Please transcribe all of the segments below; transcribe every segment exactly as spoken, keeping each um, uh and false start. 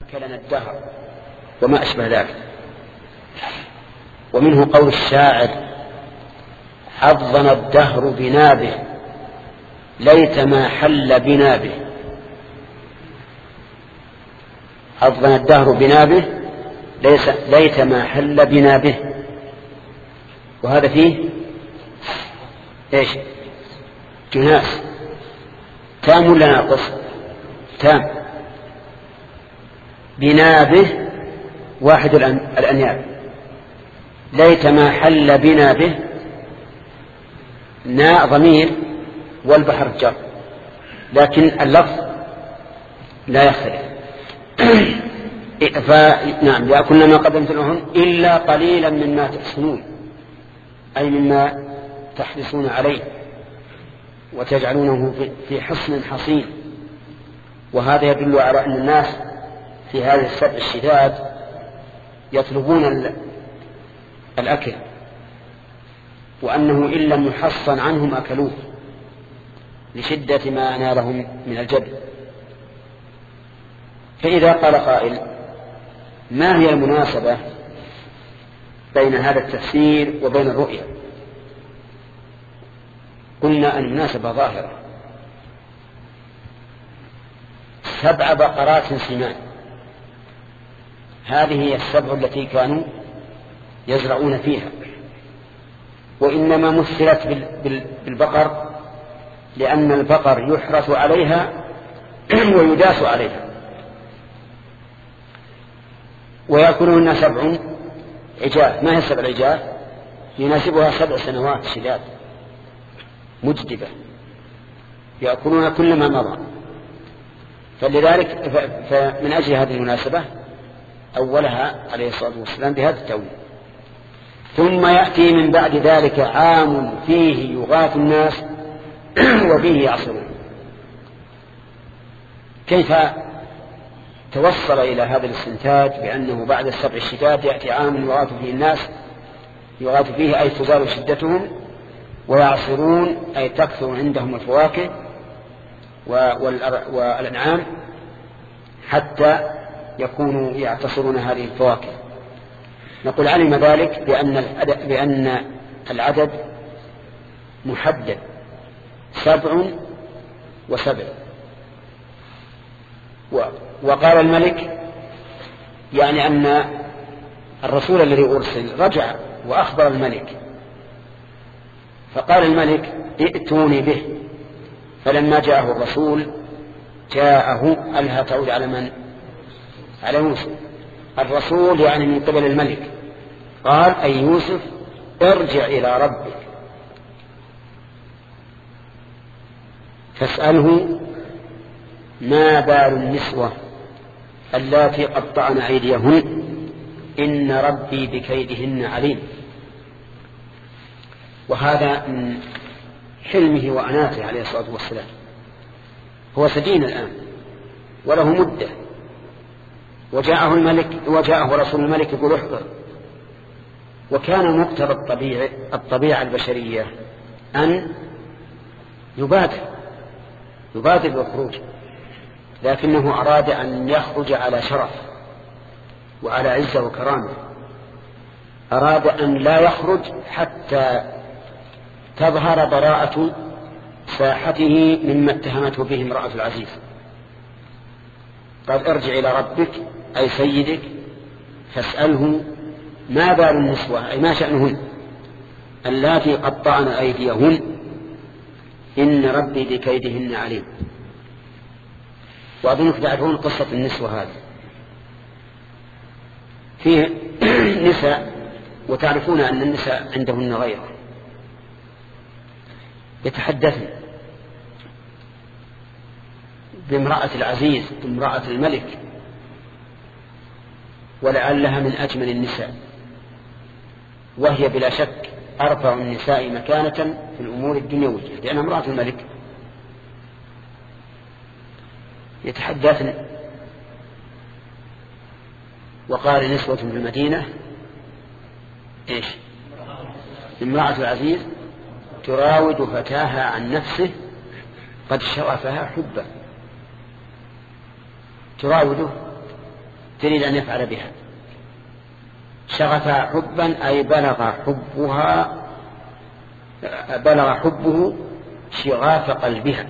أكلنا الدهر وما أشبه ذلك. ومنه قول الشاعر: حظنا الدهر بنابه ليت ما حل بنابه. حظنا الدهر بنابه ليت ما حل بنابه. وهذا فيه ايش؟ جناس. تام ولا ناقص؟ تام. بنابه واحد الأنياب. ليت ما حل بنابه ناء ضمير والبحر جر، لكن اللفظ لا يختلف. فنعم يأكلن ما قدمت لهن إلا قليلا مما تحسنون، أي مما تحرصون عليه وتجعلونه في حصن حصين. وهذا يدل على أن الناس في هذه السبع الشداد يطلبون الأكل، وأنه إن لم يحصن عنهم أكلوه لشدة ما نالهم من الجد. فإذا قال قائل: ما هي المناسبة بين هذا التفسير وبين الرؤيا؟ قلنا أن المناسبة ظاهرة. سبع بقرات سمان، هذه هي السبع التي كانوا يزرعون فيها، وإنما مثلت بالبقر لأن البقر يحرث عليها ويداس عليها. ويأكلهن سبع عجاف. ما هي السبع العجاف؟ يناسبها سبع سنوات شداد مجدبة يأكلون كل ما مضى. فلذلك فمن أجل هذه المناسبة أولها عليه الصلاة والسلام بهذا التأويل. ثم يأتي من بعد ذلك عام فيه يغاث الناس وفيه يعصرون. كيف توصل إلى هذا الاستنتاج بأنه بعد السبع الشداد يأتي عام يغاث فيه الناس؟ يغاث فيه أي تزال شدتهم، ويعصرون أي تكثر عندهم الفواكه والأنعام حتى يكونوا يعتصرون هذه الفواكه. نقول علم ذلك بأن بأن العدد محدد، سبع وسبع. وقال الملك يعني أن الرسول الذي أرسل رجع وأخبر الملك، فقال الملك: ائتوني به. فلما جاءه الرسول جاءه ألها تعود على من؟ على يوسف. الرسول يعني من قبل الملك. قال: أي يوسف ارجع إلى ربك فاسأله ما بال النسوة اللاتي قطعن أيديهن إن ربي بكيدهن عليم. وهذا من حلمه وأناته عليه الصلاة والسلام. هو سجين الآن وله مدة، وجاءه الملك وجاءه رسول الملك يقول: احضر. وكان مقتضى الطبيعة الطبيعة البشرية أن يبادر يبادر بالخروج، لكنه أراد أن يخرج على شرف وعلى عزة وكرامة. أراد أن لا يخرج حتى تظهر براءة ساحته مما اتهمته به امرأة العزيز. قال: ارجع إلى ربك أي سيدك فاسأله ما بال النسوة أي ما شأنهن اللاتي قطعن أيديهن إن ربي بكيدهن عليم. وأظنك تعرفون قصة النسوة هذه. فيه نساء، وتعرفون أن النساء عندهن غيره، يتحدثن بامرأة العزيز بامرأة الملك، ولعلها من أجمل النساء، وهي بلا شك أرفع النساء مكانة في الأمور الدنيوية لأنها امرأة الملك. يتحدثن وقال نسوة في المدينة إيش؟ امرأة العزيز تراود فتاها عن نفسه قد شغفها حبا. تراوده تريد أن يفعل بها. شغفها حبا أي بلغ حبها بلغ حبه شغاف قلبها.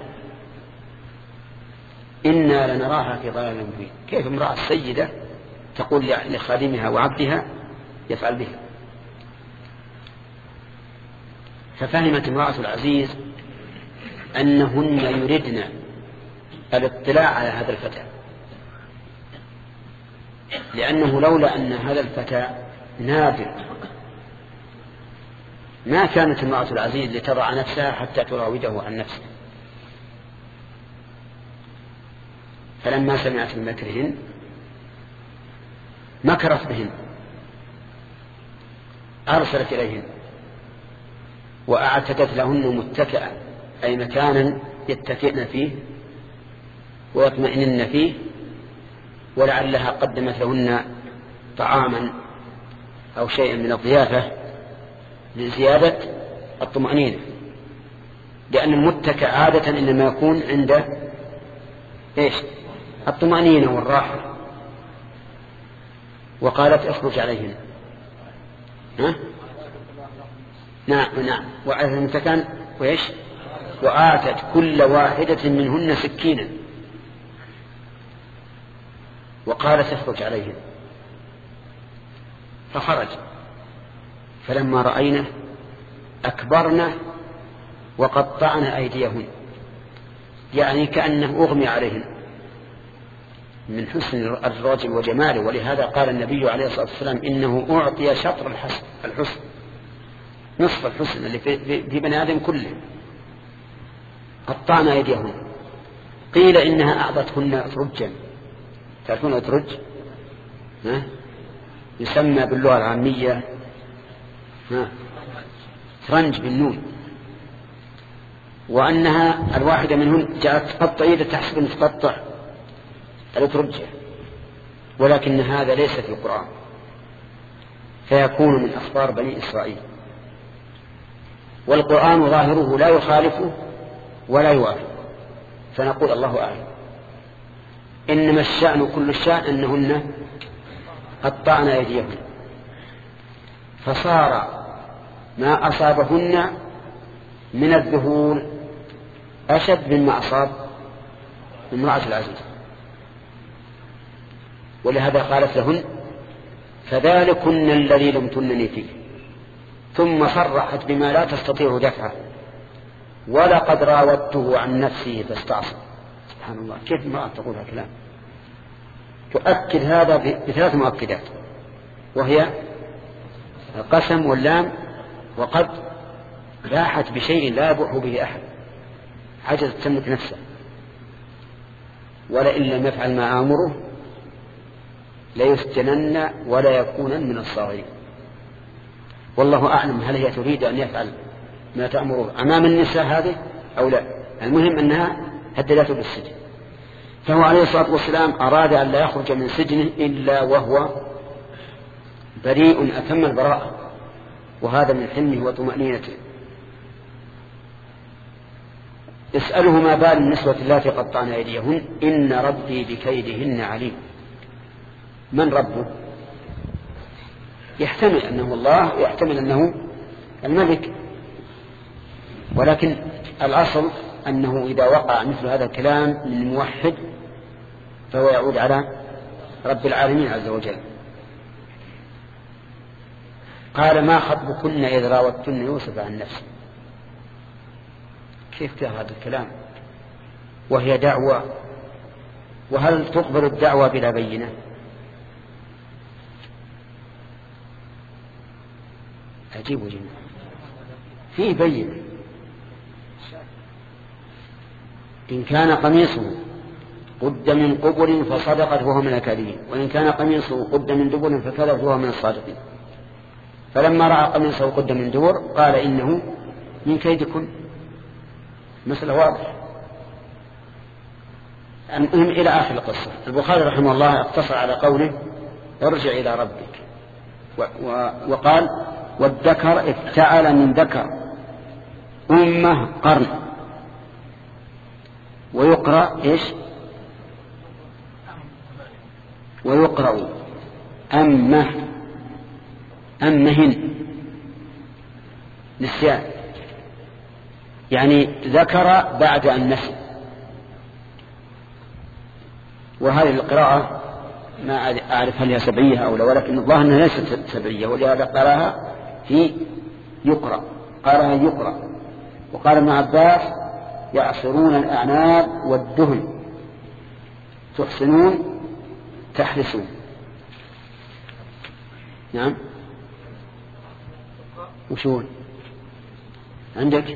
إنا لنراها في ضلال مبين. كيف امرأة سيدة تقول لخادمها وعبدها يفعل بها؟ ففهمت امرأة العزيز أنهن يردن الاطلاع على هذا الفتى، لأنه لولا أن هذا الفتى نادر ما كانت امرأة العزيز لتضع نفسها حتى تراوده عن نفسه. فلما سمعت من مكرهن مكرت بهن، أرسلت إليهن وأعتدت لهن متكئا أي مكانا يتكئن فيه ويطمئنن فيه، ولعلها قدمت لهن طعاما أو شيئا من الضيافة لزيادة الطمأنينة، لأن المتكئ عادة إنما يكون عند إيش؟ الطمأنينة والراحة. وقالت اخرج عليهن. ها؟ نعم نعم. وعلى المتكئ وإيش؟ وآتت كل واحدة منهن سكينا وقالت اخرج عليهن. فخرج، فلما رأينا أكبرنا وقطعنا أيديهن، يعني كأنه أغمي عليهن من حسن الرجل وجماله. ولهذا قال النبي عليه الصلاة والسلام إنه أعطي شطر الحسن الحسن نصف الحسن اللي في بني آدم كله. قطعنا أيديهن. قيل إنها أعطتهن أترجا. تعرفون أترج؟ ها؟ يسمى باللغة العامية ها؟ فرنج بالنون. وأنها الواحدة منهن جاءت تقطع يده تحسب أن تقطع الأترجة، ولكن هذا ليس في القرآن، فيكون من أخبار بني إسرائيل، والقرآن ظاهره لا يخالفه ولا يوافق، فنقول الله أعلم. إنما الشأن كل الشأن أنهن قطعنا أيديهن، فصار ما أصابهن من الذهول أشد مما أصاب امرأة العزيز. ولهذا قالت لهن فذلكن الذي لمتنني فيه، ثم صرحت بما لا تستطيع دفعه ولقد راودته عن نفسه فاستعصى. سبحان الله، كيف امرأة تقول هذا الكلام؟ تؤكد هذا بثلاث مؤكدات، وهي القسم واللام، وقد لاحت بشيء لا يبوح به أحد، عجزت تملك نفسه، ولئن لم يفعل ما آمره ليسجنن ولا يكونن من الصاغرين. والله أعلم هل هي تريد أن يفعل ما تأمره أمام النساء هذه أو لا. المهم أنها هددته بالسجن. فهو عليه الصلاة والسلام أراد أن لا يخرج من سجنه إلا وهو بريء أتم البراءة، وهذا من حلمه وطمأنينته. اسأله ما بال النسوة اللاتي قطعن أيديهن إن ربي بكيدهن عليم. من ربه؟ يحتمل أنه الله ويحتمل أنه الملك، ولكن الأصل أنه إذا وقع مثل هذا الكلام من موحد فهو يعود على رب العالمين عز وجل. قال ما خطبكن إذ راوتن يوسف عن نفسه. كيف كان هذا الكلام وهي دعوة؟ وهل تقبل الدعوة بلا بينة؟ عجيب جدا. فيه بينة. إن كان قميصه قد من قبر فصدقت وهو من الكاذبين، وإن كان قميصه قد من دبر فكذبت وهو من الصادقين. فلما رأى قميصه قد من دبر قال إنه من كيدكن. مسألة واضحة. المهم إلى آخر القصة. البخاري رحمه الله اقتصر على قوله ارجع إلى ربك، وقال والذكر افتعل من ذكر أمه قرن. ويقرأ إيش؟ ويقرأ أمه أمهن نسيان، يعني ذكر بعد أن نسي. وهذه القراءة ما أعرف هل هي سبعية أو لا، ولكن الظاهر أنها ليست سبعية، ولهذا قراها في يقرأ، قالها يقرأ. وقال ابن عباس يعصرون الأعناب والدهن تحسنون تحرسون. نعم. وشون عندك؟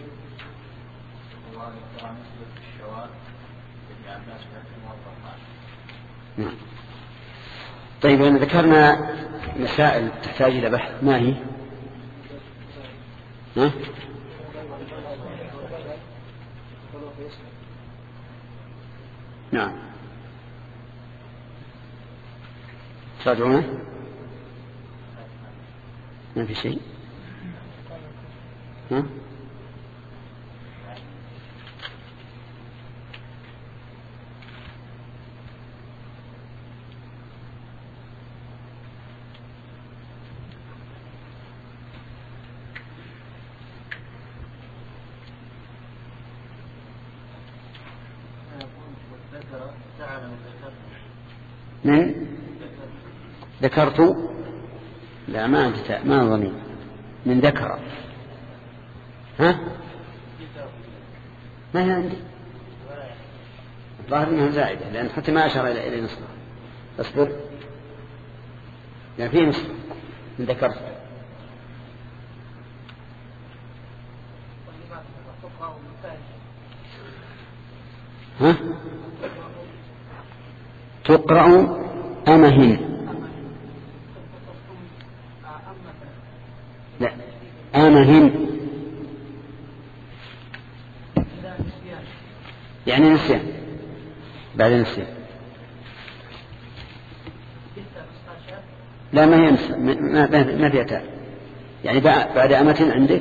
نعم. طيب أنا ذكرنا مسائل تحتاج إلى بحث، ما هي؟ ها؟ نعم. تراجعونه؟ ما في شيء. ها؟ من ذكرت؟ لا ما أنت ما ضمين من ذكر. ها ما هي عندي ظاهر انها زائده، لان حتى ما اشار الى الى نصف. اصبر يعني في نصف من ذكرت. ها تقرأ أمهن. لا أمهن يعني نسيان بعد نسيان. لا ما هي نسيان، ما فيها تاء، يعني بعد أمة عندك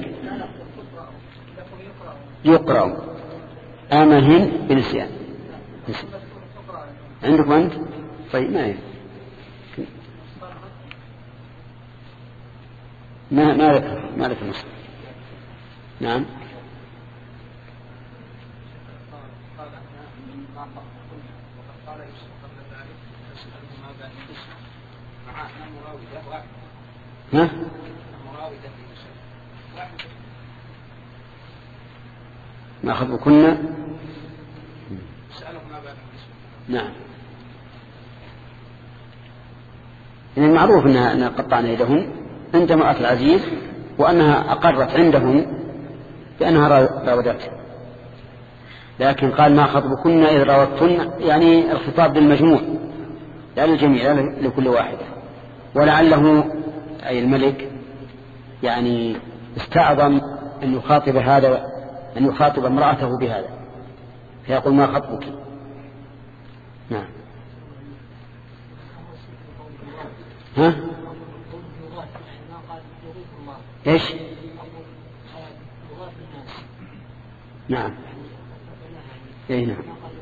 يقرأ أمهن بنسيان عندكم أنت. طيب ما هي ما ما ذكر ما ذكر نص. نعم. ها ما خطبكن. نعم. يعني المعروف أنها أن قطعنا يدهن عند امرأة العزيز، وأنها أقرت عندهم بأنها راودته، لكن قال ما خطبكن إذ راودتن، يعني الخطاب للمجموع لا للجميع لا لكل واحدة. ولعله أي الملك يعني استعظم أن يخاطب هذا أن يخاطب امرأته بهذا، فيقول ما خطبك. نعم. ها ايش؟ نعم اي نعم.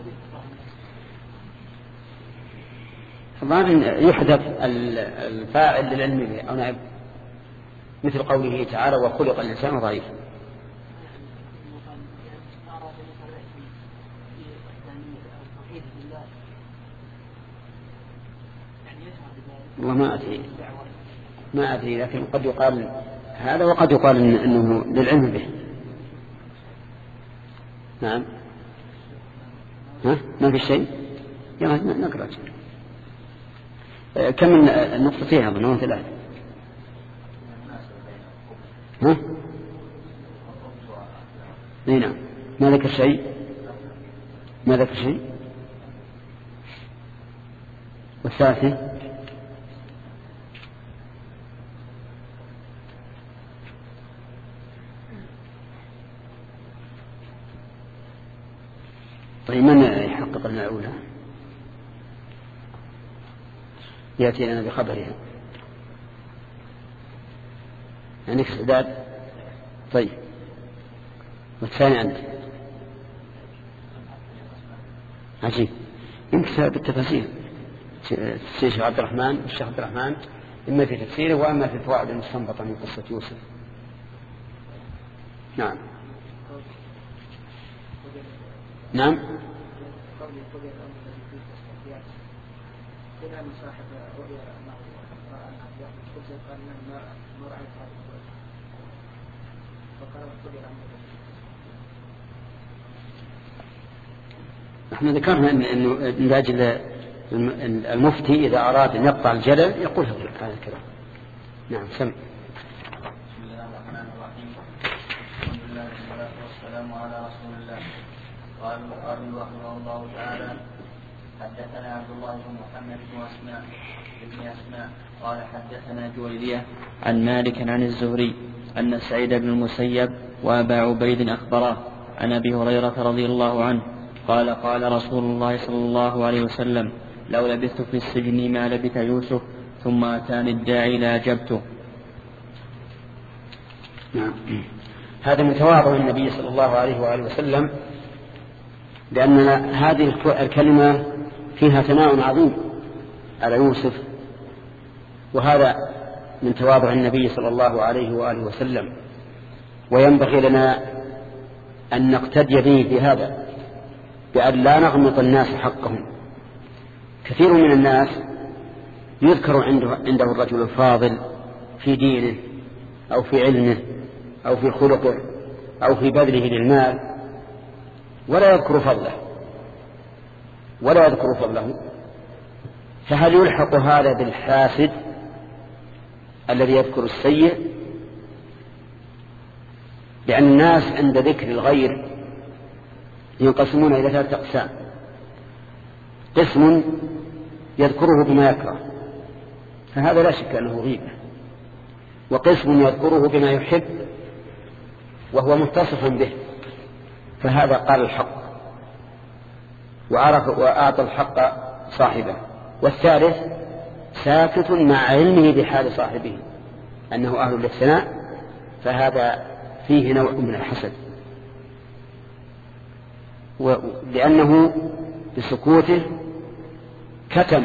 الظاهر يحذف الفاعل للعلم به او نائب، مثل قوله تعالى وخلق الانسان ضعيفا. والله ما أدري ما أدري لكن قد يقال هذا وقد يقال إنه للعلم به. نعم. ها ما في شيء. يلا نقرأ. كم من النقطتين أظن ثلاثة. ها نعم. ما ذكر شيء ما ذكر شيء. والثالثة طيب من يحقق لنا الأولى؟ يأتي لنا بخبرها يعني استعداد. طيب والثاني عندي عجيب يمكن بالتفاصيل الشيخ عبد الرحمن الشيخ عبد الرحمن إما في تفسيره وأما في الفوائد المستنبطة من قصة يوسف. نعم نعم نحن ذكرنا أنه من أجل المفتي إذا أراد أن يقطع الجدل يقول هذا الكلام. نعم سمع. بسم الله الرحمن الرحيم. الحمد لله والصلاة والسلام على رسول الله. قال البخاري رحمه الله تعالى حدثنا عبد الله بن محمد بن أسماء بن أسماء قال حدثنا جويرية عن مالك عن الزهري أن سعيد بن المسيب وأبا عبيد أخبراه عن أبي هريرة رضي الله عنه قال قال رسول الله صلى الله عليه وسلم لو لبثت في السجن ما لبث يوسف ثم أتاني الداعي لأجبته. نعم. هذا من تواضع النبي صلى الله عليه وآله وسلم لأن هذه الكلمة فيها ثناء عظيم على يوسف، وهذا من تواضع النبي صلى الله عليه وآله وسلم، وينبغي لنا أن نقتدي به في هذا بأن لا نغمط الناس حقهم. كثير من الناس يذكر عنده, عنده الرجل الفاضل في دينه أو في علمه أو في خلقه أو في بذله للمال ولا يذكر فضله ولا يذكر فضله فهل يلحق هذا بالحاسد الذي يذكر السيء؟ لأن الناس عند ذكر الغير ينقسمون إلى ثلاثة أقسام: قسم يذكره بما يكره فهذا لا شك أنه غيبة، وقسم يذكره بما يحب وهو متصف به فهذا قال الحق وعرف وأعطى الحق صاحبه، والثالث ساكت مع علمه بحال صاحبه أنه أهل للثناء فهذا فيه نوع من الحسد، لأنه بسكوته كتم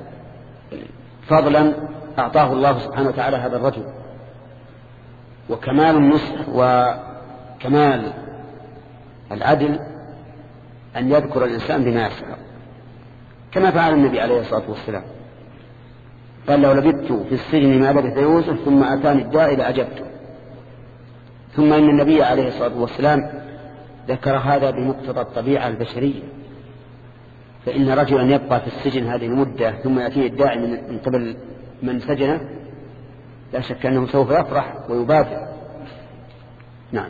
فضلا أعطاه الله سبحانه وتعالى هذا الرجل. وكمال النصح وكمال العدل أن يذكر الإنسان بما يسعى كما فعل النبي عليه الصلاة والسلام، قال لو لبثت في السجن ما لبث يوسف ثم أتاني الداعي لأجبته. ثم إن النبي عليه الصلاة والسلام ذكر هذا بمقتضى الطبيعة البشرية، فإن رجلا يبقى في السجن هذه المدة ثم يأتيه الداعي من قبل من سجنه لا شك أنه سوف يفرح ويبادر. نعم.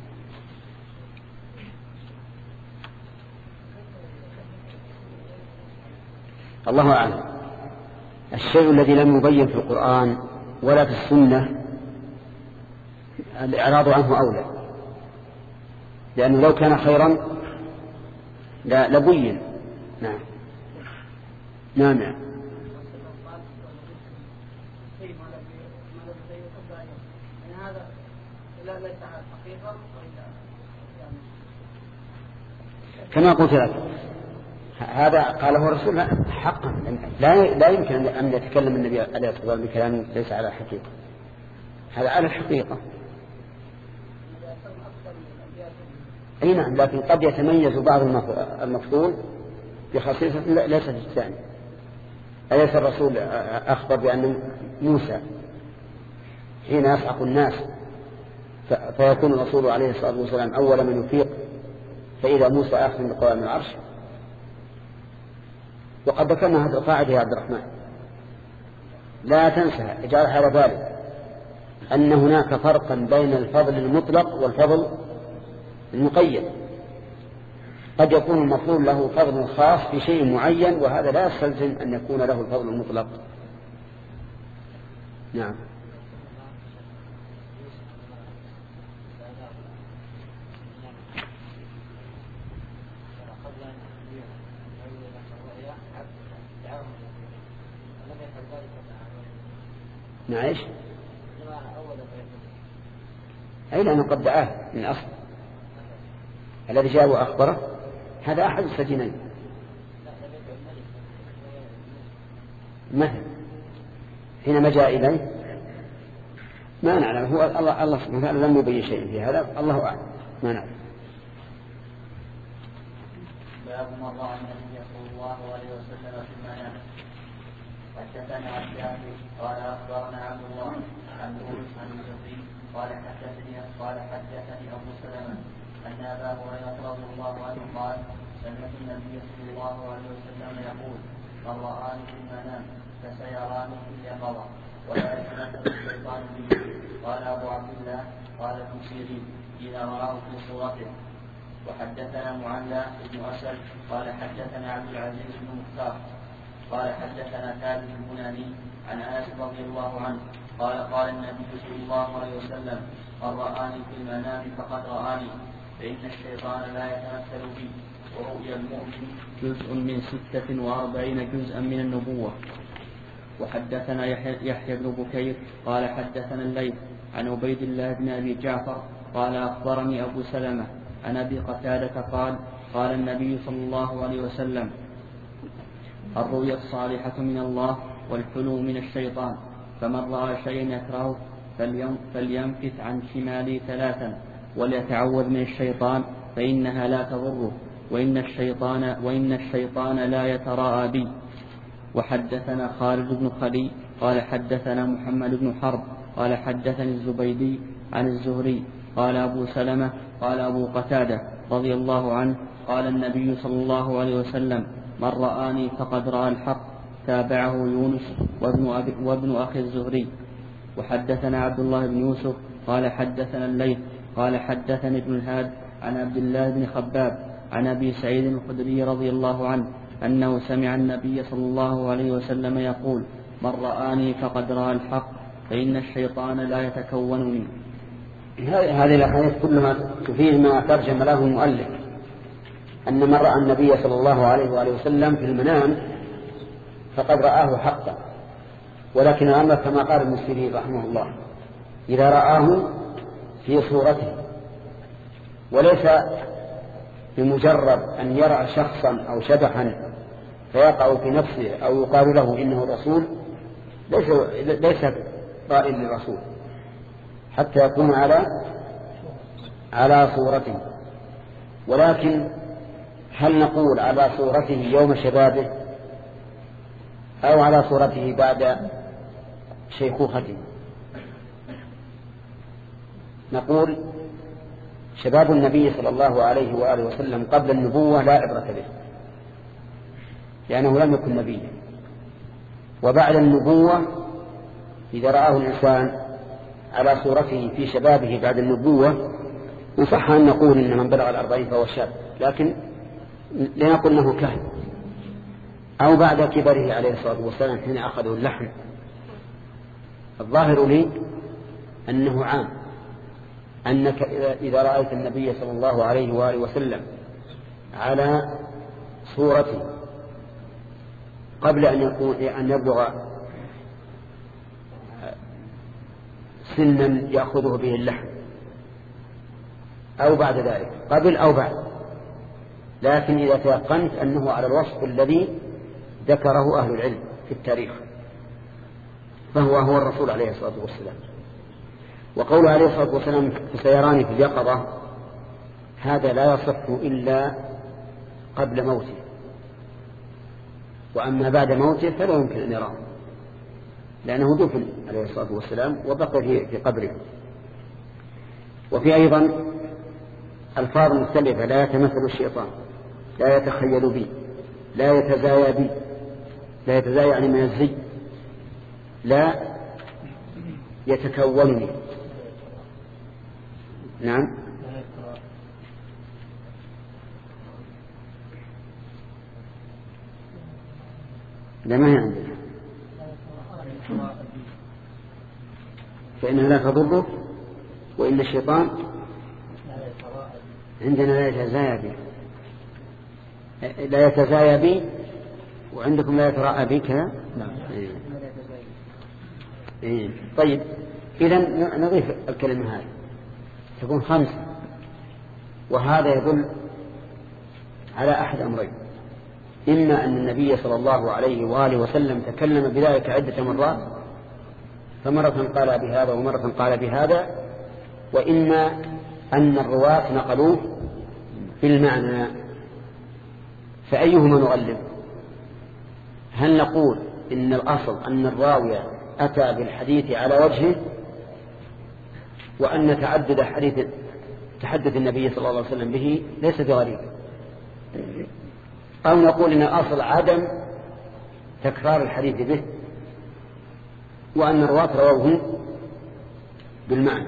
الله أعلم. الشيء الذي لم يبين في القرآن ولا في السنة الإعراض عنه أولى، لأنه لو كان خيرا لبين. نعم نعم نعم. كما قلت لك هذا قاله الرسول حقا، لا لا يمكن أن يتكلم النبي عليه الصلاة والسلام بكلام ليس على حقيقة، هذا على الحقيقة. أي نعم، لكن قد يتميز بعض المفضول بخصيصة ليست الثاني. أليس الرسول أخبر بأن موسى حين يصعق الناس فيكون الرسول عليه الصلاة والسلام أول من يفيق فإذا موسى آخذ بقوام العرش؟ وقد ذكرنا هذه القاعدة يا عبد الرحمن لا تنسى اجعلها على بالك أن هناك فرقا بين الفضل المطلق والفضل المقيد. قد يكون المفضول له فضل خاص في شيء معين وهذا لا يستلزم أن يكون له الفضل المطلق. نعم. نعيش أي لأنه قد دعاه من أصل الذي جاء وأخبره هذا أحد السجنين. مثل حينما جاء إليه ما نعلم، هو الله الله سبحانه وتعالى لم يبين شيء في هذا، الله أعلم، ما نعلم. باب ما رأى النبي صلى الله عليه وسلم في المنام. حدثنا عبد قال أخبرنا عبد الله عن يونس عن الزهري قال حدثني قال حدثني أبو سلمة أن أبا هريرة رضي الله عنه قال سمعت النبي صلى الله عليه وسلم يقول من رآني في المنام فسيراني في اليقظة ولا يتمثل الشيطان به. قال أبو عبد الله قال ابن سيرين إذا رآه في صورته. وحدثنا معلى بن أسد قال حدثنا عبد العزيز بن مختار قال حدثنا ثابت البناني عن أنس رضي الله عنه قال قال النبي صلى الله عليه وسلم من رآني في المنام فقد رآني فإن الشيطان لا يتمثل بي. ورؤيا المؤمن جزء من ستة وأربعين جزءا من النبوة. وحدثنا يحيى بن بكير قال حدثنا الليث عن عبيد الله بن أبي جعفر قال أخبرني أبو سلمة عن أبي قتادة قال قال النبي صلى الله عليه وسلم الرؤيا الصالحة من الله والحلم من الشيطان، فمن رأى شيئا يكرهه فلينفث عن شمالي ثلاثا وليتعوذ من الشيطان فإنها لا تضره وإن الشيطان, وإن الشيطان لا يتراءى بي. وحدثنا خالد بن خلي قال حدثنا محمد بن حرب قال حدثني الزبيدي عن الزهري قال أبو سلمة قال أبو قتادة رضي الله عنه قال النبي صلى الله عليه وسلم من رآني فقد رأى الحق. تابعه يونس وابن, أبي وابن أخي الزهري. وحدثنا عبد الله بن يوسف قال حدثنا الليث قال حدثني ابن الهاد عن عبد الله بن خباب عن أبي سعيد الخدري رضي الله عنه أنه سمع النبي صلى الله عليه وسلم يقول من رآني فقد رأى الحق فإن الشيطان لا يتكون منه. هذه الأحاديث كلها تفيد ما ترجم له المؤلف أن من رأى النبي صلى الله عليه وآله وسلم في المنام فقد رآه حقا، ولكن الأمر كما قال ابن سيرين رحمه الله إذا رآه في صورته، وليس بمجرد أن يرى شخصا أو شبحا فيقع في نفسه أو يقال له إنه رسول، ليس, ليس رأي للرسول حتى يكون على على صورته. ولكن هل نقول على صورته يوم شبابه أو على صورته بعد شيخوخته؟ نقول شباب النبي صلى الله عليه وآله وسلم قبل النبوة لا عبرة به لأنه لم يكن نبيا، وبعد النبوة إذا رآه الإنسان على صورته في شبابه بعد النبوة نصح أن نقول إن من بلغ الأربعين فهو شاب، لكن لنقل أنه كهن، أو بعد كبره عليه الصلاة والسلام حين أخذه اللحم. الظاهر لي أنه عام، أنك إذا رأيت النبي صلى الله عليه وآله وسلم على صورته قبل أن يكون أن يبلغ سنا يأخذه به اللحم أو بعد ذلك، قبل أو بعد، لكن إذا تيقنت أنه على الوصف الذي ذكره أهل العلم في التاريخ فهو هو الرسول عليه الصلاة والسلام. وقول عليه الصلاة والسلام فسيراني في اليقظة هذا لا يصح إلا قبل موته، وأما بعد موته فلا يمكن أن يراه لأنه دفن عليه الصلاة والسلام وبقي في قبره. وفي أيضا ألفاظ مختلفة: لا يتمثل الشيطان، لا يتخيل بي، لا يتزايا بي، لا يتزايا يعني من الزي، لا يتكونني. نعم، لا ما هي عندنا، فإنها لا تضره وإن الشيطان عندنا لا يتزايا بي، لا يتزايا بي، وعندكم لا يتراءى بي كذا. إيه. إيه. طيب إذن نضيف الكلمة هذه تكون خمسة، وهذا يدل على أحد أمرين: إما أن النبي صلى الله عليه وآله وسلم تكلم بذلك عدة مرات، فمرة قال بهذا ومرة قال بهذا، وإما أن الرواة نقلوه بالمعنى. فأيهما نغلب؟ هل نقول إن الأصل أن الراوي أتى بالحديث على وجهه، وأن تعدد حديث تحدث النبي صلى الله عليه وسلم به ليس بغريب، أو نقول إن الأصل عدم تكرار الحديث به، وأن الرواة رووه بالمعنى؟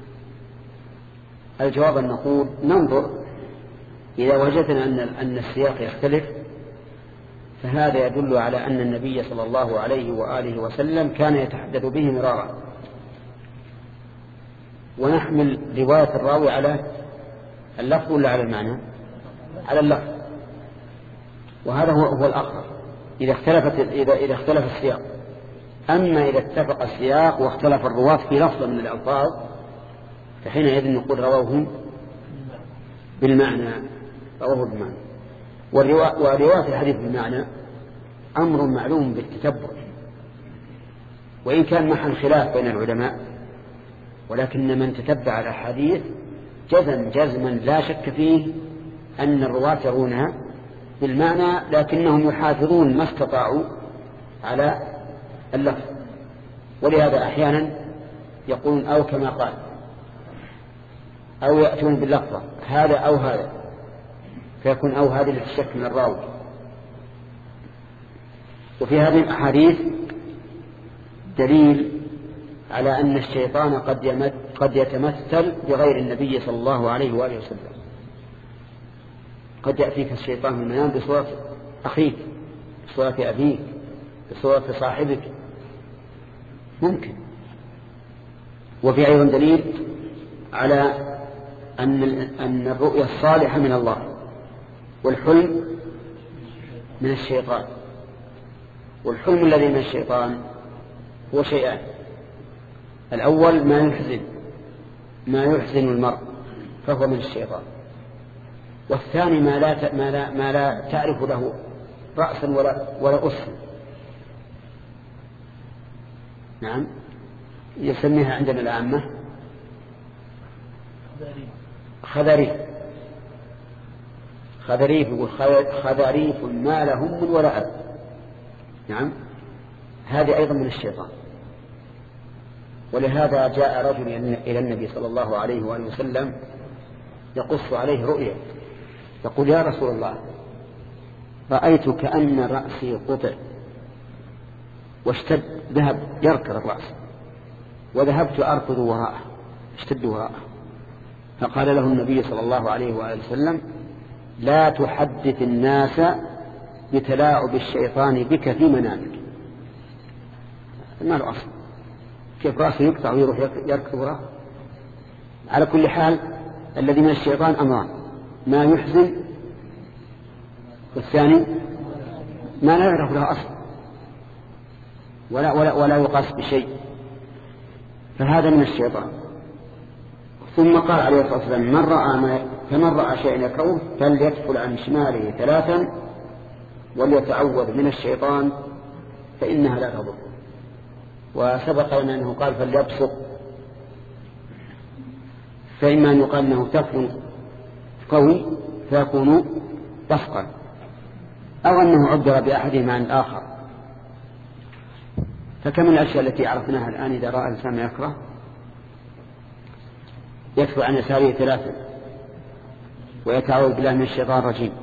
الجواب أن نقول ننظر، إذا وجدنا أن أن السياق يختلف فهذا يدل على أن النبي صلى الله عليه وآله وسلم كان يتحدث به مرارا، ونحمل رواية الراوي على اللفظ ولا على المعنى؟ على اللفظ، وهذا هو هو الأقرب إذا اختلفت إذا إذا اختلف السياق. أما إذا اتفق السياق واختلف الرواة في لفظ من الألفاظ فحينئذ نقول رواه بالمعنى، رواه بالمعنى. ورواية الحديث بالمعنى أمر معلوم بالتتبع، وإن كان محل خلاف بين العلماء، ولكن من تتبع الأحاديث جزم جزما لا شك فيه أن الرواة يرونها بالمعنى، لكنهم يحافظون ما استطاعوا على اللفظ. ولهذا أحيانا يقولون أو كما قال، أو يأتون باللفظة هذا أو هذا، فيكون أو هذا للشك من الراوي. وفي هذه الأحاديث دليل على أن الشيطان قد قد يتمثل بغير النبي صلى الله عليه وآله وسلم. قد يأتيك الشيطان في المنام بصورة أخيك، بصورة أبيك، بصورة صاحبك، ممكن. وفي أيضا دليل على أن أن الرؤيا الصالحة من الله، والحلم من الشيطان. والحلم الذي من الشيطان هو شيئان: الأول ما يحزن ما يحزن المرء فهو من الشيطان، والثاني ما لا ما لا, ما لا تعرف له رأسا ولا ولا أسا. نعم، يسميها عندنا العامة خذريف. خذريف يقول خذريف ما له هم ولا أب. نعم، هذه أيضا من الشيطان. ولهذا جاء رجل إلى النبي صلى الله عليه وآله وسلم يقص عليه رؤيا، يقول: يا رسول الله، رأيت كأن رأسي قطع واشتد ذهب يركض الرأس، وذهبت أركض وراءه اشتد وراءه. فقال له النبي صلى الله عليه وآله وسلم: لا تحدث الناس بتلاعب الشيطان بك في منامك. ما له أصل، كيف رأسه يقطع ويروح يركض وراءه؟ على كل حال الذي من الشيطان أمران: ما يحزن، والثاني ما لا يعرف له أصل ولا, ولا, ولا يقاس بشيء، فهذا من الشيطان. ثم قال عليه الصلاة والسلام: من رأى ما فمن رأى شيئا يكرهه فليدخل عن شماله ثلاثا وليتعوذ من الشيطان فإنها لا تضر. وسبق لنا أنه قال فليبصق، فإما أن يقال أنه تفل قوي فيكون بصقا، أو أنه عبر بأحدهما عن الآخر. فكم من الأشياء التي عرفناها الآن إذا رأى الإنسان يكره يدفع عن يساره ثلاثة، ويتعوذ بالله من الشيطان الرجيم،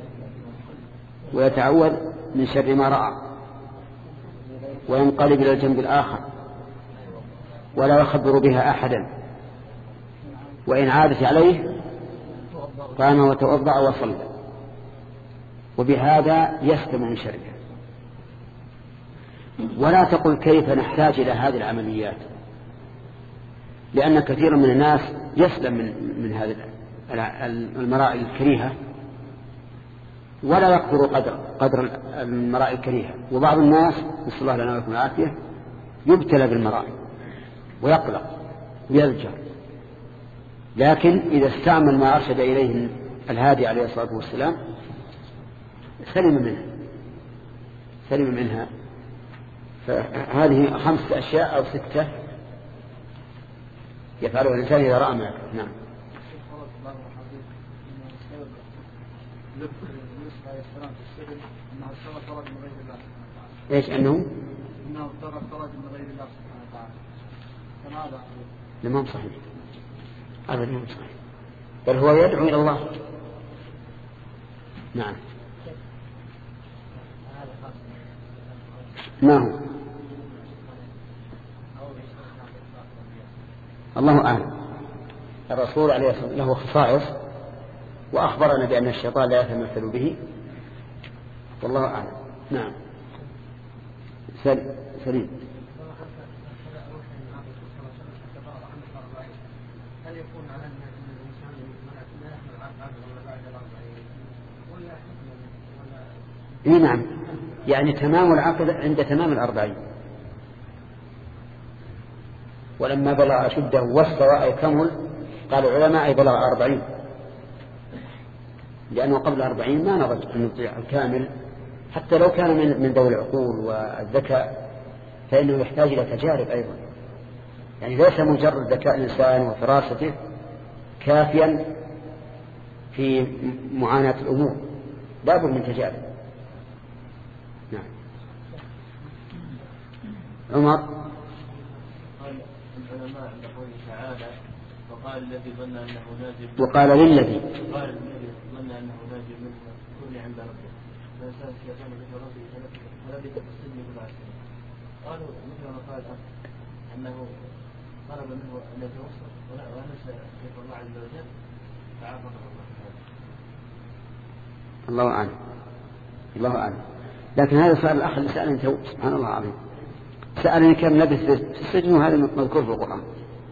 ويتعوذ من شر ما رأى، وينقلب إلى الجنب الآخر ولا يخبر بها أحدا، وإن عادت عليه قام وتوضأ وصلى، وبهذا يسلم من شرها. ولا تقل كيف نحتاج إلى هذه العمليات، لأن كثيرا من الناس يسلم من, من هذه المرائي الكريهة ولا يقدر قدر, قدر المرائي الكريهة. وبعض الناس نسأل الله لنا ولكم العافية يبتلى بالمرائي ويقلق ويزجر، لكن إذا استعمل ما أرشد إليه الهادي عليه الصلاة والسلام سلم منه. سلم منها. فهذه خمسة أشياء أو ستة يفعلها الإنسان إذا رأى ما يكره. نعم. ايش انه؟ انه اضطر الفرج من غير الله سبحانه وتعالى. فماذا؟ لما صحيح. هذا لما صحيح. بل هو يدعو الى الله. نعم. ما هو؟ الله أعلم. الرسول عليه الصلاة والسلام له خصائص وأخبرنا بأن الشيطان لا يتمثل به، والله أعلم. نعم. سليم. هل يكون على أن الإنسان لا يحمل عقد ولا بعد الأربعين ولا ولا؟ إيه نعم، يعني تمام العقد عند تمام الأربعين، ولما بلغ أشده واستوى أي كمل قال العلماء أي بلغ أربعين، لأنه قبل أربعين ما نضج أن يطيع الكامل حتى لو كان من من ذوي العقول والذكاء، فإنه يحتاج إلى تجارب أيضا. يعني ليس مجرد ذكاء الإنسان وفراسته كافيا في معاناة الأمور، لا بد من تجارب. نعم. عمر. قال العلماء عند قوله تعالى وقال الذي ظن أنه ناجٍ وقال للذي قال الذي ظن أنه ناجٍ منه كن عند ربه فأساس الشيطان ذكر ربه فلبث في السجن بضع سنين. قالوا مثل ما قال أنه طلب منه أن يتوسط ونسى ذكر الله عز وجل فعافى الله. الله أعلم. الله أعلم. لكن هذا سؤال الأخ اللي سألني تو سبحان الله العظيم، سألني كم لبث في السجن وهذا مذكور في القرآن.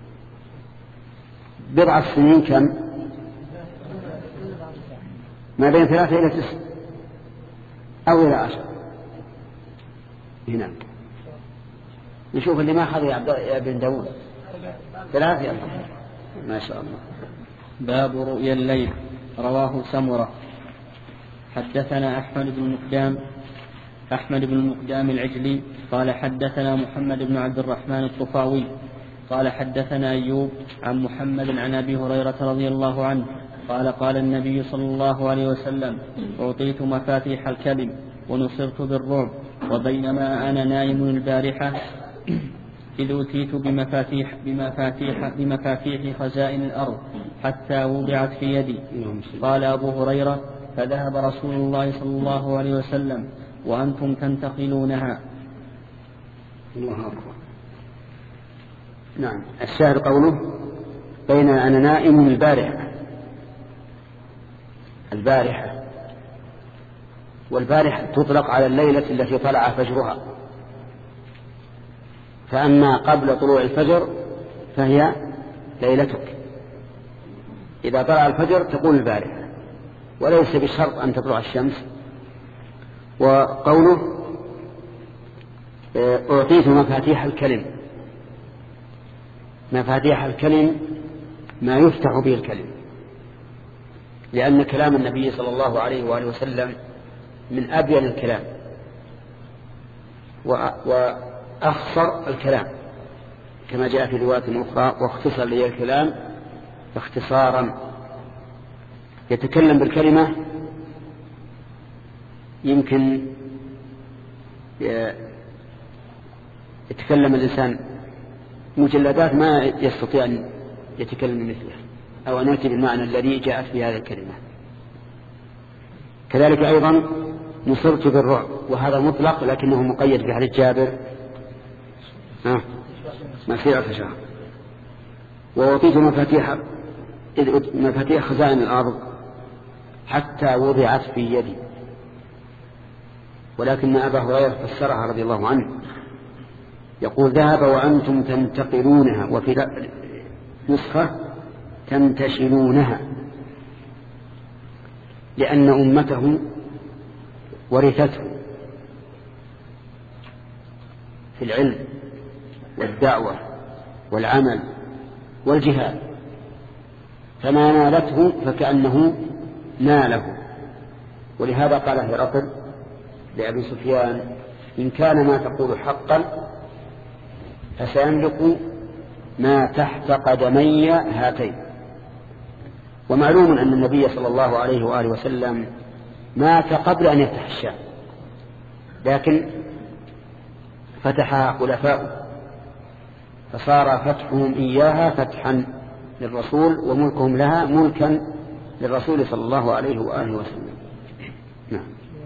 بضع سنين كم؟ ما بين ثلاثة إلى تسع أو إلى عشر. هنا نشوف اللي ما أخذ يا ابن داود ثلاثة يا الله ما شاء الله. باب رؤيا الليل. رواه سمرة. حدثنا أحمد بن المقدام أحمد بن المقدام العجلي قال حدثنا محمد بن عبد الرحمن الطفاوي قال حدثنا أيوب عن محمد عن أبي هريرة رضي الله عنه قال قال النبي صلى الله عليه وسلم أعطيت مفاتيح الكلم ونصرت بالرعب وبينما أنا نائم البارحة إذ أتيت بمفاتيح, بمفاتيح, بمفاتيح خزائن الأرض حتى وضعت في يدي. قال أبو هريرة فذهب رسول الله صلى الله عليه وسلم وأنتم تنتقلونها. الله أكبر. نعم. الشاهد قوله بين أنا نائم البارحة. البارحة والبارحة تطلق على الليلة التي طلع فجرها، فأما قبل طلوع الفجر فهي ليلتك. إذا طلع الفجر تقول البارحة، وليس بشرط أن تطلع الشمس. وقوله أعطيت مفاتيح الكلم. مفاتيح الكلم ما يفتح به الكلم، لأن كلام النبي صلى الله عليه وآله وسلم من أبين الكلام وأخصر الكلام كما جاء في رواية أخرى واختصر لي الكلام اختصارا. يتكلم بالكلمة يمكن يتكلم الإنسان مجلدات ما يستطيع أن يتكلم مثله أو أن يأتي بالمعنى الذي جاءت في هذه الكلمة. كذلك أيضا نصرت بالرعب، وهذا مطلق لكنه مقيد بحديث جابر آه. مسيرة شهر. وأعطيت مفاتيح مفاتيح خزائن الأرض حتى وضعت في يدي. ولكن أبا هريرة فسرها رضي الله عنه يقول ذهب وأنتم تنتقلونها، وفي نسخة تنتشلونها، لأن أمته ورثته في العلم والدعوة والعمل والجهاد، فما نالته فكأنه ناله. ولهذا قال هرقل لأبي سفيان إن كان ما تقول حقا فسيملك ما تحت قدمي هاتين. ومعلوم أن النبي صلى الله عليه وآله وسلم مات قبل أن يفتح الشام، لكن فتحها خلفاؤه فصار فتحهم إياها فتحا للرسول وملكهم لها ملكا للرسول صلى الله عليه وآله وسلم. نعم.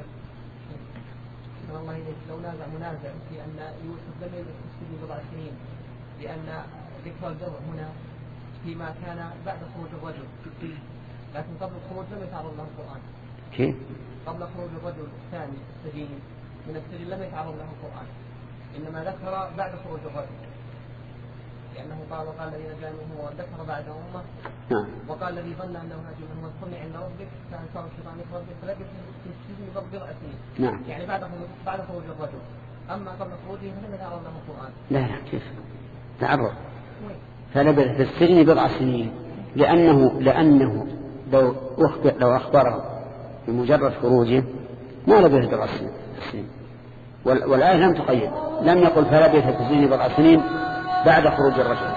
والله لو نازع منازع في أن يوسف لم يلبس في السجن بضع سنين، لأن ذكر الجرع هنا فيما كان بعد خروج الرجل، لكن قبل الخروج لم يتعرض له القرآن. كيف؟ قبل خروج الرجل الثاني السجين من السجن لم يتعرض له القرآن، إنما ذكر بعد خروج الرجل، لأنه قال وقال الذي نجا منه وذكر بعد أمه. نعم. وقال الذي ظن أنه ناجي منه واذكرني عند ربك فأنساه الشيطان ذكر ربك فلبث في السجن بضع سنين. نعم. يعني بعد بعد خروج الرجل، أما قبل خروجه فلم يتعرض له القرآن. لا لا كيف تعرض؟ فلبث في السجن بضع سنين لأنه لأنه لو أخبر لو أخبره بمجرد خروجه ما لبث بضع سنين، والآية لم تقيد، لم يقل فلبث في السجن بضع سنين بعد خروج الرجل.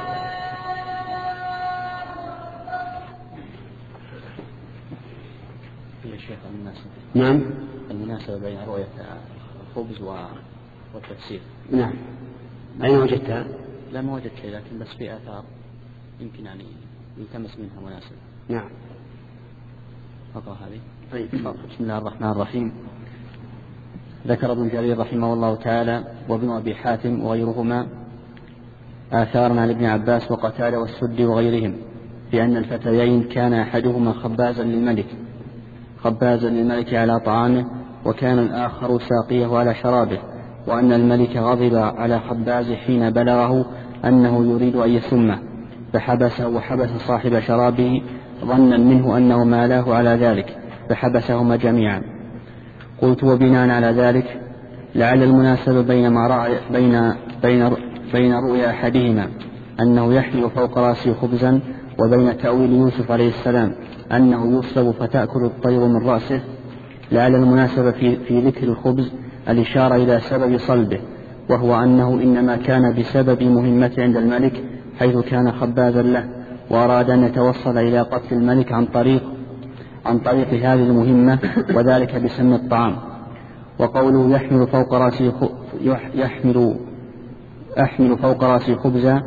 الشيخ المناسبة. نعم. المناسبة بين رؤية الخبز والتفسير. نعم. أين وجدتها؟ لا ما وجدت شيء، لكن بس في آثار يمكن يعني يلتمس منها مناسبة. نعم. أقرأ هذه. طيب. بسم الله الرحمن الرحيم. ذكر ابن جرير رحمه الله تعالى وابن أبي حاتم وغيرهما آثارا عن ابن عباس وقتادة والسدي وغيرهم بأن الفتيين كان أحدهما خبازا للملك خبازا للملك على طعامه، وكان الآخر ساقيه على شرابه، وأن الملك غضب على خباز حين بلغه أنه يريد أن يسمه فحبسه وحبس صاحب شرابه ظنا منه أنه مالاه على ذلك فحبسهما جميعا. قلت وبناء على ذلك لعل المناسبة بين ما رأي بين بين بين رؤيا أحدهما أنه يحمل فوق رأسه خبزا، وبين تأويل يوسف عليه السلام أنه يصلب فتأكل الطير من رأسه، لعل المناسبة في, في ذكر الخبز الإشارة إلى سبب صلبه، وهو أنه إنما كان بسبب مهمته عند الملك حيث كان خبازا له، وأراد أن يتوصل إلى قتل الملك عن طريق عن طريق هذه المهمة، وذلك بسم الطعام. وقوله يحمل فوق رأسه يحمل أحمل فوق رأسه خبزا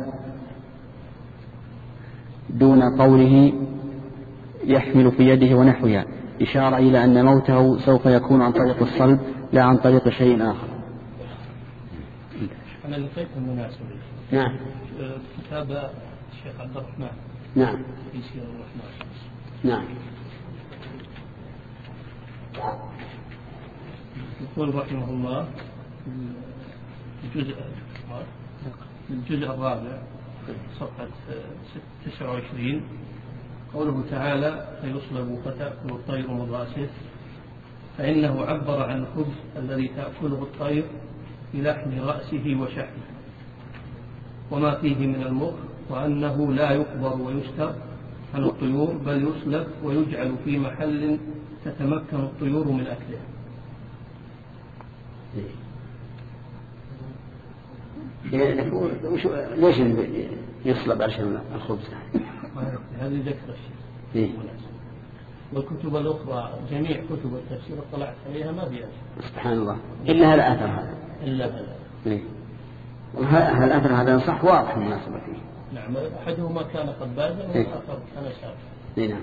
دون قوله يحمل في يده ونحوها إشارة إلى أن موته سوف يكون عن طريق الصلب لا عن طريق شيء آخر. أنا لقيت المناسبة. نعم. كتاب الشيخ عبد الرحمن. نعم. في سير الرحمن. نعم. يقول رحمه الله الجزء الجزء الرابع صفحة تسعة وعشرين قوله تعالى فيصلب فتأكل الطير من رأسه، فإنه عبر عن الخبز الذي تأكله الطير بلحم رأسه وشحمه وما فيه من المخ، وأنه لا يقبر ويستر عن الطيور بل يصلب ويجعل في محل تتمكن الطيور من أكله. ليش يصلب عشان الخبز؟ هذه ذكر الشيء. والكتب الأخرى جميع كتب التفسير اطلعت عليها ما فيها. سبحان الله. إلا هذا الأثر هذا. إلا هذا. إيه. وهذا الأثر هذا صح واضح المناسبة فيه. نعم. أحدهما كان خبازا والآخر كان ساقا. إيه نعم.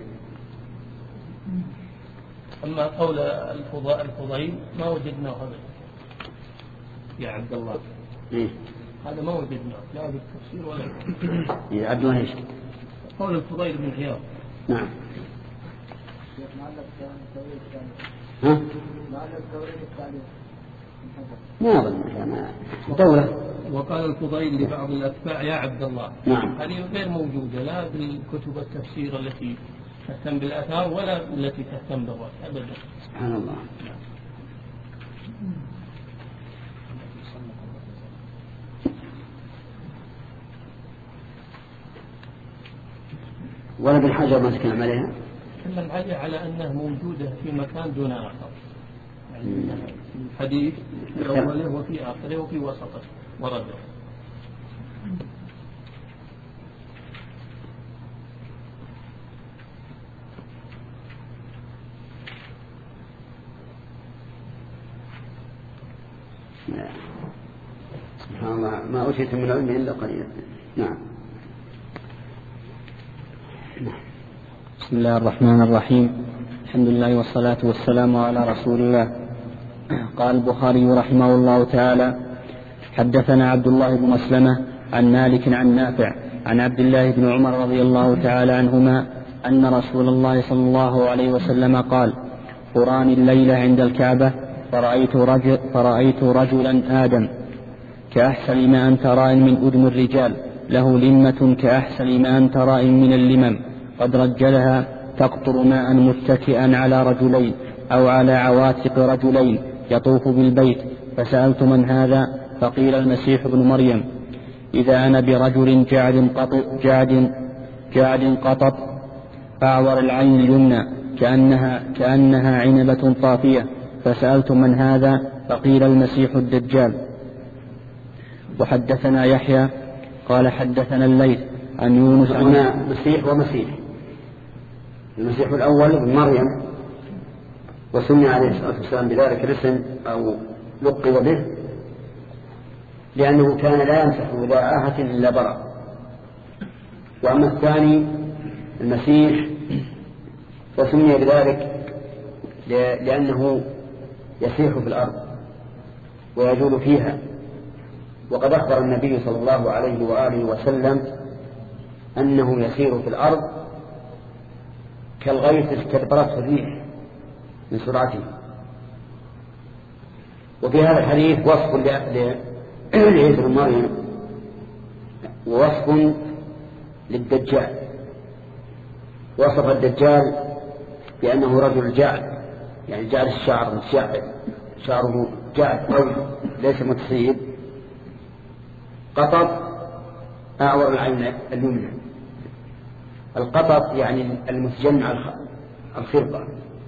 أما قول الفضيل ما وجدناه هذا يا عبد الله. إيه. هذا ما وجدناه لا بالتفسير ولا يا عبد الله إيش؟ قول الفضيل بن عياض. نعم. ها؟ ما أظن دولة. وقال الفضيل لبعض الأتباع يا عبد الله. نعم. هذه غير موجودة لا بالكتب التفسير التي تهتم بالآثار ولا التي تهتم بالرأي أبدا. سبحان الله. ولا بالحجر ما تكلم عليها؟ تكلم عليها على أنها موجودة في مكان دون آخر، يعني الحديث في أوله وفي آخره وفي وسطه ورده. سبحان الله ما أوتيتم من العلم إلا قليلا. نعم. بسم الله الرحمن الرحيم. الحمد لله والصلاة والسلام على رسول الله. قال البخاري رحمه الله تعالى: حدثنا عبد الله بن مسلمة عن مالك عن نافع عن عبد الله بن عمر رضي الله تعالى عنهما أن رسول الله صلى الله عليه وسلم قال: قراني الليلة عند الكعبة فرأيت, رجل فرأيت رجلا آدم كأحسن ما أنت راء من أدم الرجال، له لمة كأحسن ما أنت راء من اللمم، قد رجلها تقطر ماء متكئا على رجلين أو على عواتق رجلين يطوف بالبيت. فسألت: من هذا؟ فقيل: المسيح ابن مريم. إذا أنا برجل جعد قطط, جعد جعد قطط أعور العين اليمنى كأنها, كأنها عنبة طافية. فسألت: من هذا؟ فقيل: المسيح الدجال. وحدثنا يحيى قال: حدثنا الليث عن يونس عن مسيح ومسيح. المسيح الأول ابن مريم، وسمي عليه الصلاة والسلام بذلك الاسم أو لقب به لأنه كان لا يمسح ذا عاهة إلا برأ. وأما الثاني المسيح فسمي بذلك لأنه يسيح في الأرض ويجول فيها. وقد أخبر النبي صلى الله عليه وآله وسلم أنه يسير في الأرض كالغيث استدبرته الريح من سرعته. وفي هذا الحديث وصف لعيسى بن مريم ووصف للدجال. وصف الدجال بأنه رجل جعد، يعني جعد الشعر متشعب، شعره جعد قوي ليس متصيب، قطط أعور العين اليمنى. القطط يعني المتجمع الخربة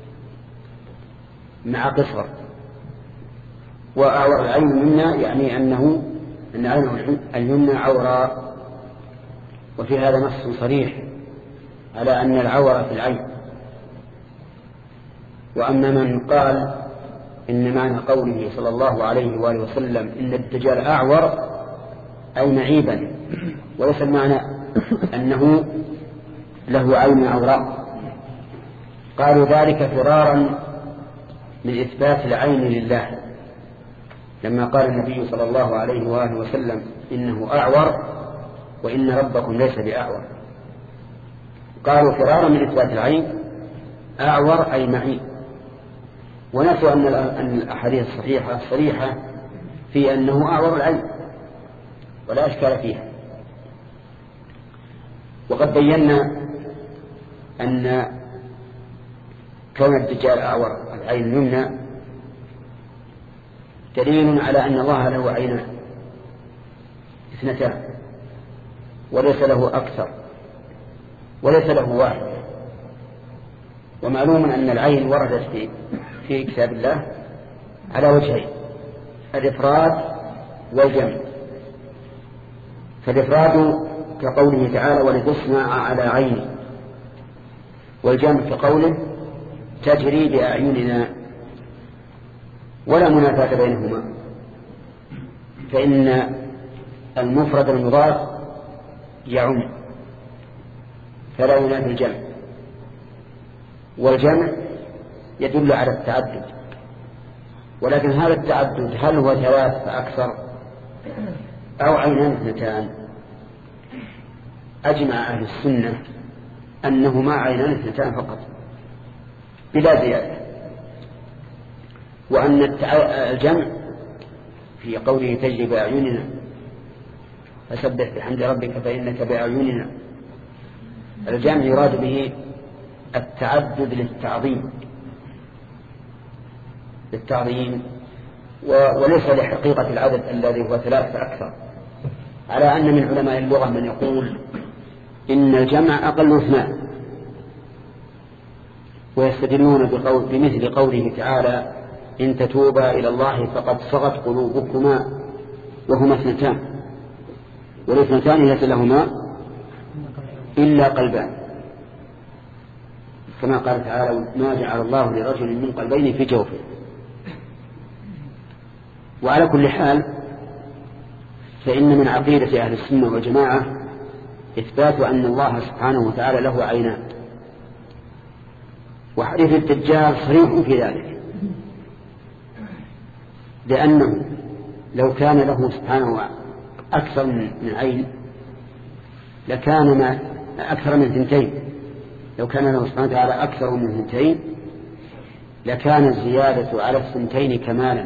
مع قصر، وأعور العين اليمنى يعني أنه أن عينه اليمنى عوراء. وفي هذا نص صريح على أن العورة في العين. وأما من قال إن معنى قوله صلى الله عليه وآله وسلم إن الدجال أعور أي معيبا، وليس المعنى أنه له عين عوراء، قالوا ذلك فرارا من إثبات العين لله، لما قال النبي صلى الله عليه وآله وسلم إنه أعور وإن ربكم ليس بأعور. قالوا فرارا من إثبات العين، أعور أي معيب. ونسوا أن الأحاديث الصحيحة صريحة في أنه أعور العين ولا أشكال فيها. وقد بينا أن كون الدجال أعور العين اليمنى دليل على أن الله له عينان اثنتان وليس له أكثر وليس له واحد. ومعلوم أن العين وردت في, في كتاب الله على وجهين: الإفراد والجمع. فالإفراد كقوله تعالى: ولتصنع على عيني، والجمع كقوله: تجري بأعيننا. ولا منافاة بينهما، فإن المفرد المضاف يعم فلا ينافي الجمع، والجمع يدل على التعدد. ولكن هذا التعدد هل هو ثلاث فأكثر أو عينان اثنتان؟ أجمع أهل السنة أنهما عينان اثنتان فقط بلا زيادة، وأن الجمع في قوله تجري بأعيننا فسبح بحمد ربك فإنك بأعيننا، الجمع يراد به التعدد للتعظيم للتعظيم وليس لحقيقة العدد الذي هو ثلاث فأكثر. على أن من علماء اللغة من يقول إن الجمع أقل اثنان، ويستدلون بقول بمثل قوله تعالى: إن تتوبا إلى الله فقد صغت قلوبكما وهما اثنتان والاثنتان ليس لهما إلا قلبان، كما قال تعالى ما جعل الله لرجل من قلبين في جوفه. وعلى كل حال فإن من عقيدة أهل السنة والجماعة إثبات أن الله سبحانه وتعالى له عينان، وحديث الدجال صريح في ذلك، لأنه لو كان له سبحانه أكثر من عين لكان ما أكثر من ثنتين، لو كان له سبحانه وتعالى أكثر من ثنتين لكان الزيادة على الثنتين كمالا،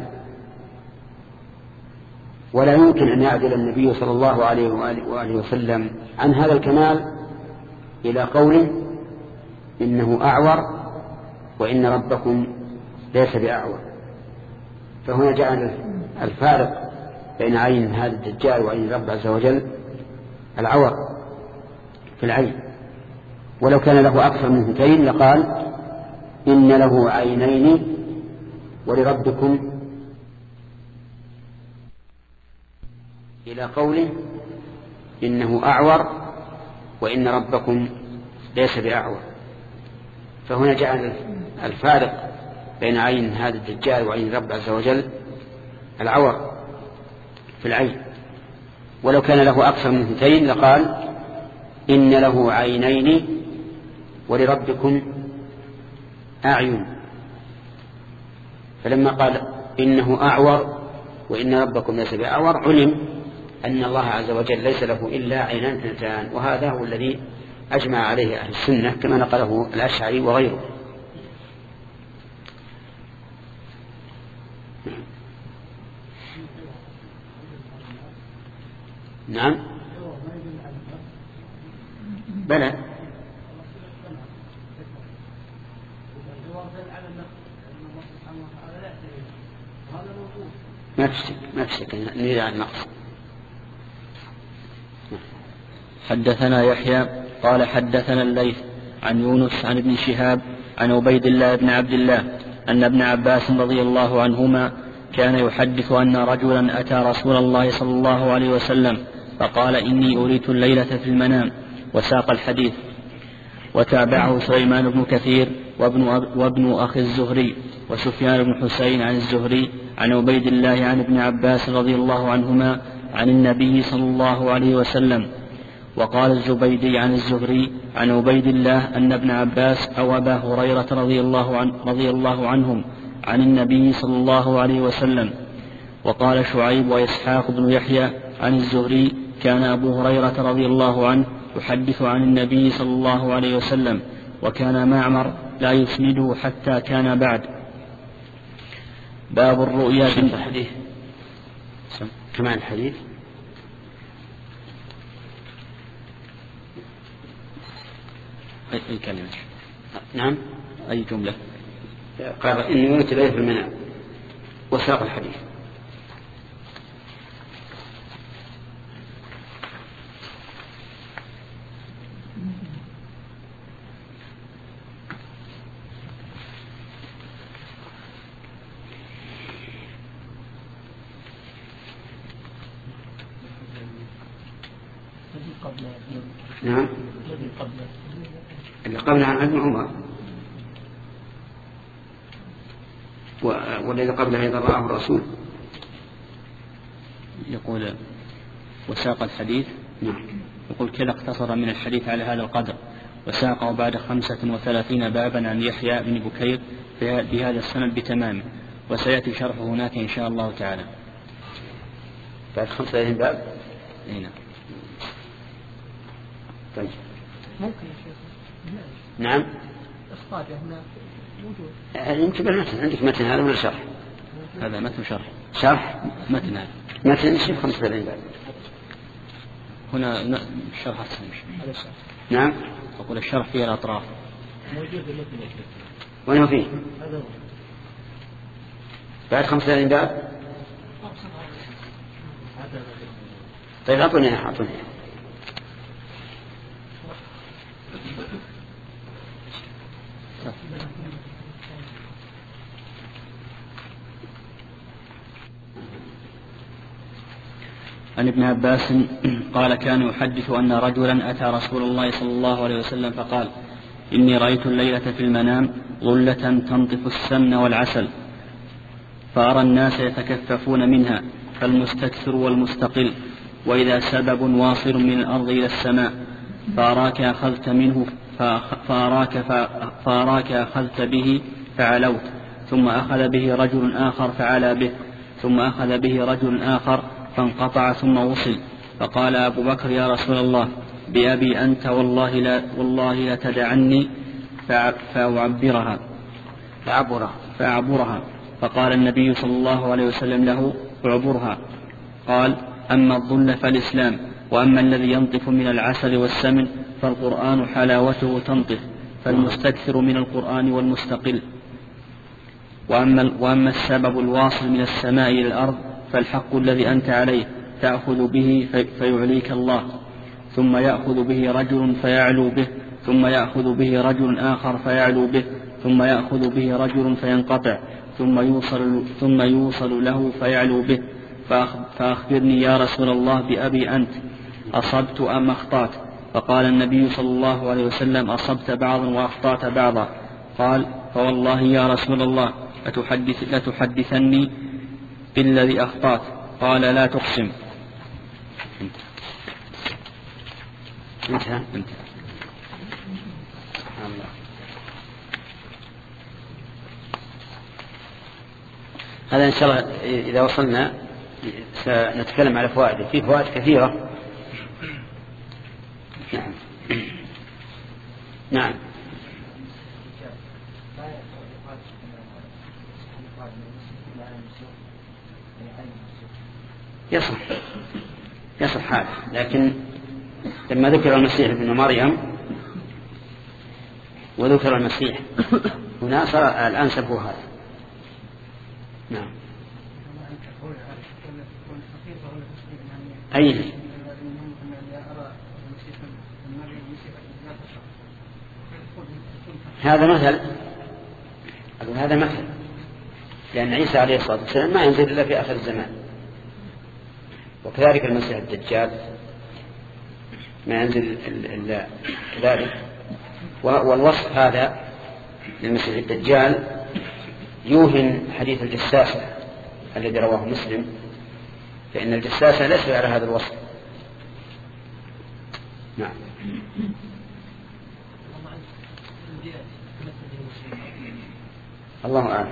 ولا يمكن أن يعدل النبي صلى الله عليه وآله وسلم عن هذا الكمال إلى قول إنه أعور وإن ربكم ليس بأعور. فهنا جعل الفارق بين عين هذا الدجال وعين الرب عز وجل العور في العين، ولو كان له أكثر من اثنتين لقال إن له عينين ولربكم إلى قوله إنه أعور وإن ربكم ليس بأعور. فهنا جعل الفارق بين عين هذا الدجال وعين الرب عز وجل العور في العين، ولو كان له أكثر من اثنتين لقال إن له عينين ولربكم أعين. فلما قال إنه أعور وإن ربكم ليس بأعور علم أن الله عز وجل ليس له إلا عينان اثنتان، وهذا هو الذي أجمع عليه أهل السنة كما نقله الأشعري وغيره. نعم بلى ما فيك ما فيك نريد عن نقص. حدثنا يحيى قال حدثنا الليث عن يونس عن ابن شهاب عن عبيد الله بن عبد الله أن ابن عباس رضي الله عنهما كان يحدث أن رجلا أتى رسول الله صلى الله عليه وسلم فقال إني أريت الليلة في المنام، وساق الحديث. وتابعه سليمان بن كثير وابن, وابن أخي الزهري وسفيان بن حسين عن الزهري عن عبيد الله عن ابن عباس رضي الله عنهما عن النبي صلى الله عليه وسلم. وقال الزبيدي عن الزهري عن عبيد الله أن ابن عباس أو أبا هريرة رضي الله, عن رضي الله عنهم عن النبي صلى الله عليه وسلم. وقال شعيب وإسحاق بن يحيى عن الزهري كان أبو هريرة رضي الله عنه يحدث عن النبي صلى الله عليه وسلم، وكان معمر لا يسنده حتى كان بعد. باب الرؤيا بالحديث كمان الحديث أي كلمة. نعم أي جملة. قال إني أريت الليلة في المنام وساق الحديث. نعم اللي قبل عن ابن عمر والذي قبله أيضا رآه الرسول. يقول وساق الحديث. نعم. يقول كذا اقتصر من الحديث على هذا القدر، وساقه بعد خمسة وثلاثين بابا عن يحيى بن بكير بهذا السند بتمامه، وسيأتي شرحه هناك إن شاء الله تعالى. بعد خمسة وثلاثين باب. هنا. طيب. ممكن يا شيخ. نعم. إخراجه هنا موجود. أنت بالمتن عندك متن هذا ولا شرح؟ هذا متن شرح. شرح. متن هذا. متن شوف خمسة وثلاثين باب. هنا الشرح أحسن. نعم. أقول الشرح فيه الأطراف. موجود المتن يا شيخ. وين هو فيه؟ هذا هو. بعد خمسة وثلاثين باب. طيب أعطوني أعطوني. عن ابن عباس قال كان يحدث أن رجلا أتى رسول الله صلى الله عليه وسلم فقال إني رأيت الليلة في المنام ظلة تنطف السمن والعسل فأرى الناس يتكففون منها فالمستكثر والمستقل وإذا سبب واصل من الأرض إلى السماء فأراك أخذت منه فأراك, فأراك أخذت به فعلوت ثم أخذ به رجل آخر فعلى به ثم أخذ به رجل آخر فانقطع ثم وصل فقال أبو بكر يا رسول الله بأبي أنت والله لا, والله لتدعني فأعبرها فأعبرها فأعبرها فقال النبي صلى الله عليه وسلم له اعبرها. قال أما الظل فالإسلام وأما الذي ينطف من العسل والسمن فالقرآن حلاوته تنطف فالمستكثر من القرآن والمستقل وأما, وأما السبب الواصل من السماء إلى الأرض فالحق الذي أنت عليه تأخذ به في فيعليك الله ثم يأخذ به رجل فيعلو به ثم يأخذ به رجل آخر فيعلو به ثم يأخذ به رجل فينقطع ثم يوصل, ثم يوصل له فيعلو به فأخبرني يا رسول الله بأبي أنت أصبت أم أخطأت؟ فقال النبي صلى الله عليه وسلم أصبت بعضا وأخطأت بعضا. قال فوالله يا رسول الله لتحدث لتحدثني بالذي أخطأت. قال لا تقسم. انتهى انتهى هذا إن شاء الله إذا وصلنا سنتكلم على فوائد. في فوائد كثيرة. نعم نعم يصح يصح هذا، لكن لما ذكر المسيح ابن مريم وذكر المسيح هنا صار الأنسب هو هذا. نعم أي هذا مثل أقول هذا مثل لأن عيسى عليه الصلاة والسلام ما ينزل إلا في آخر الزمان، وكذلك المسيح الدجال ما ينزل إلا ذلك. والوصف هذا للمسيح الدجال يوهن حديث الجساسة الذي رواه مسلم، فإن الجساسة ليس على هذا الوصف. نعم الله أعلم.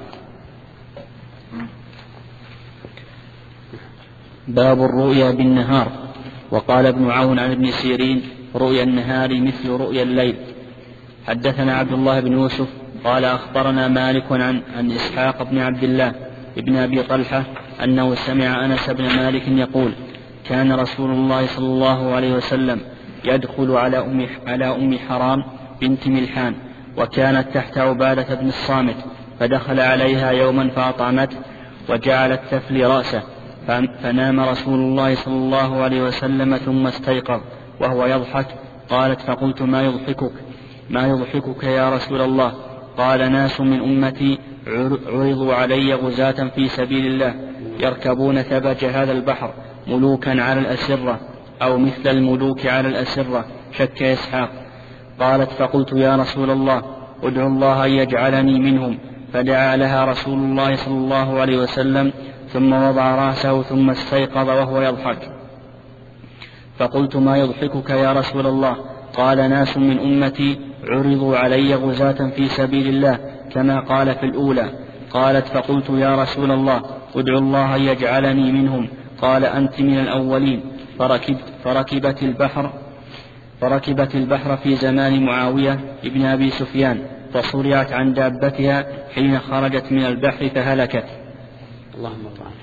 باب الرؤيا بالنهار. وقال ابن عون عن ابن سيرين رؤيا النهار مثل رؤيا الليل. حدثنا عبد الله بن يوسف قال أخبرنا مالك عن, عن إسحاق بن عبد الله ابن أبي طلحة أنه سمع أنس بن مالك يقول كان رسول الله صلى الله عليه وسلم يدخل على أم, على أم حرام بنت ملحان وكانت تحت عبادة بن الصامت، فدخل عليها يوما فأطعمته وجعلت تفلي رأسه، فنام رسول الله صلى الله عليه وسلم ثم استيقظ وهو يضحك. قالت فقلت ما يضحكك ما يضحكك يا رسول الله؟ قال ناس من أمتي عرضوا علي غزاة في سبيل الله يركبون ثبج هذا البحر ملوكا على الأسرة أو مثل الملوك على الأسرة، شك إسحاق. قالت فقلت يا رسول الله ادعو الله أن يجعلني منهم، فدعا لها رسول الله صلى الله عليه وسلم ثم وضع رأسه ثم استيقظ وهو يضحك. فقلت ما يضحكك يا رسول الله؟ قال ناس من أمتي عرضوا علي غزاة في سبيل الله كما قال في الأولى. قالت فقلت يا رسول الله ادعو الله أن يجعلني منهم. قال أنت من الأولين. فركبت فركبت البحر فركبت البحر في زمان معاوية ابن أبي سفيان، فصرعت عن دابتها حين خرجت من البحر فهلكت. اللهم الله.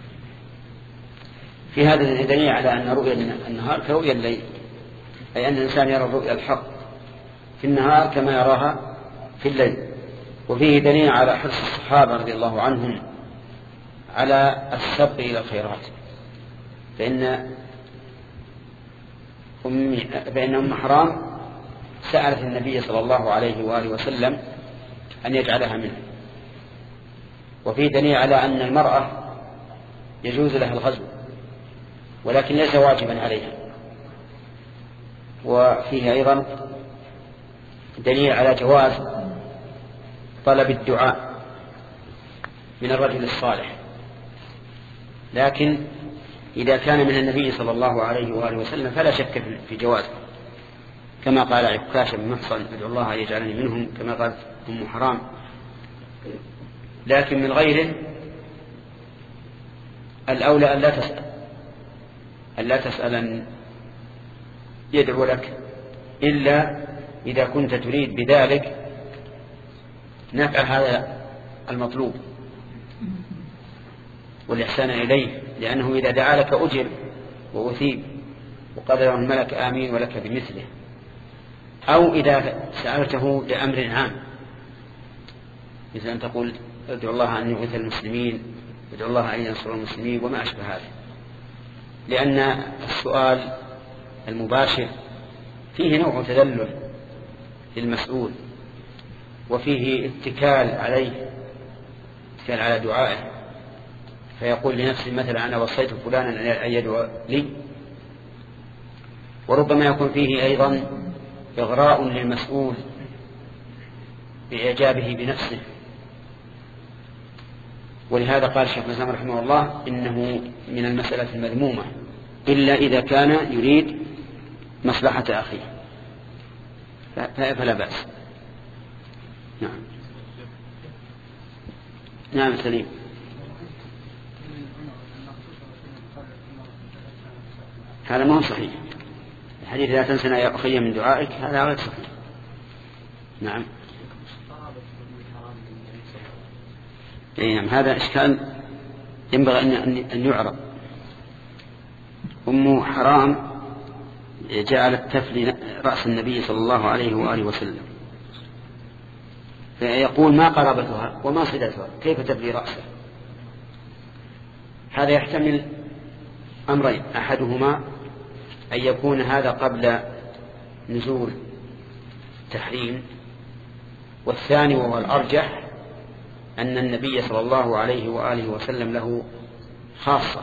في هذا دليل على أن رؤيا النهار كرؤيا الليل، أي أن الإنسان يرى الرؤيا الحق في النهار كما يراها في الليل. وفيه دليل على حرص الصحابة رضي الله عنهم على السبق إلى الخيرات، فإن أم فإن أم حرام سألت النبي صلى الله عليه وآله وسلم أن يجعلها منه. وفيه دليل على أن المرأة يجوز لها الغزو ولكن ليس واجبا عليها. وفيه أيضا دليل على جواز طلب الدعاء من الرجل الصالح، لكن إذا كان من النبي صلى الله عليه وآله وسلم فلا شك في جوازه، كما قال عكاشة بن محصن ادعو الله أن يجعلني منهم، كما قالت أم حرام. لكن من غيره الأولى أن لا تسأل أن لا تسأل أن يدعو لك إلا إذا كنت تريد بذلك نفع هذا المطلوب والإحسان إليه، لأنه إذا دعا لك أجر وأثيب وقال له الملك آمين ولك بمثله. أو إذا سألته لأمر عام، مثل أن تقول ادعو الله أن يغيث المسلمين، ادعو الله أن ينصر المسلمين وما أشبه هذا، لأن السؤال المباشر فيه نوع تذلل للمسؤول، وفيه اتكال عليه، اتكال على دعائه، فيقول لنفسه مثلا أنا وصيت فلانا أن يدعو لي. وربما يكون فيه أيضا إغراء للمسؤول بإعجابه بنفسه، ولهذا قال الشيخ الإسلام رحمه الله إنه من المسألة المذمومة إلا إذا كان يريد مصلحة أخيه فلا بأس. نعم نعم سليم. هذا ما هو صحيح، الحديث لا تنسنا يا أخي من دعائك هذا غير صحيح. نعم أي نعم، هذا إشكال ينبغي أن يعرض. أم حرام جعلت تفلي رأس النبي صلى الله عليه وآله وسلم، فيقول ما قرابتها وما صلتها، كيف تفلي رأسه؟ هذا يحتمل أمرين، أحدهما أن يكون هذا قبل نزول تحريم، والثاني وهو الأرجح أن النبي صلى الله عليه وآله وسلم له خاصة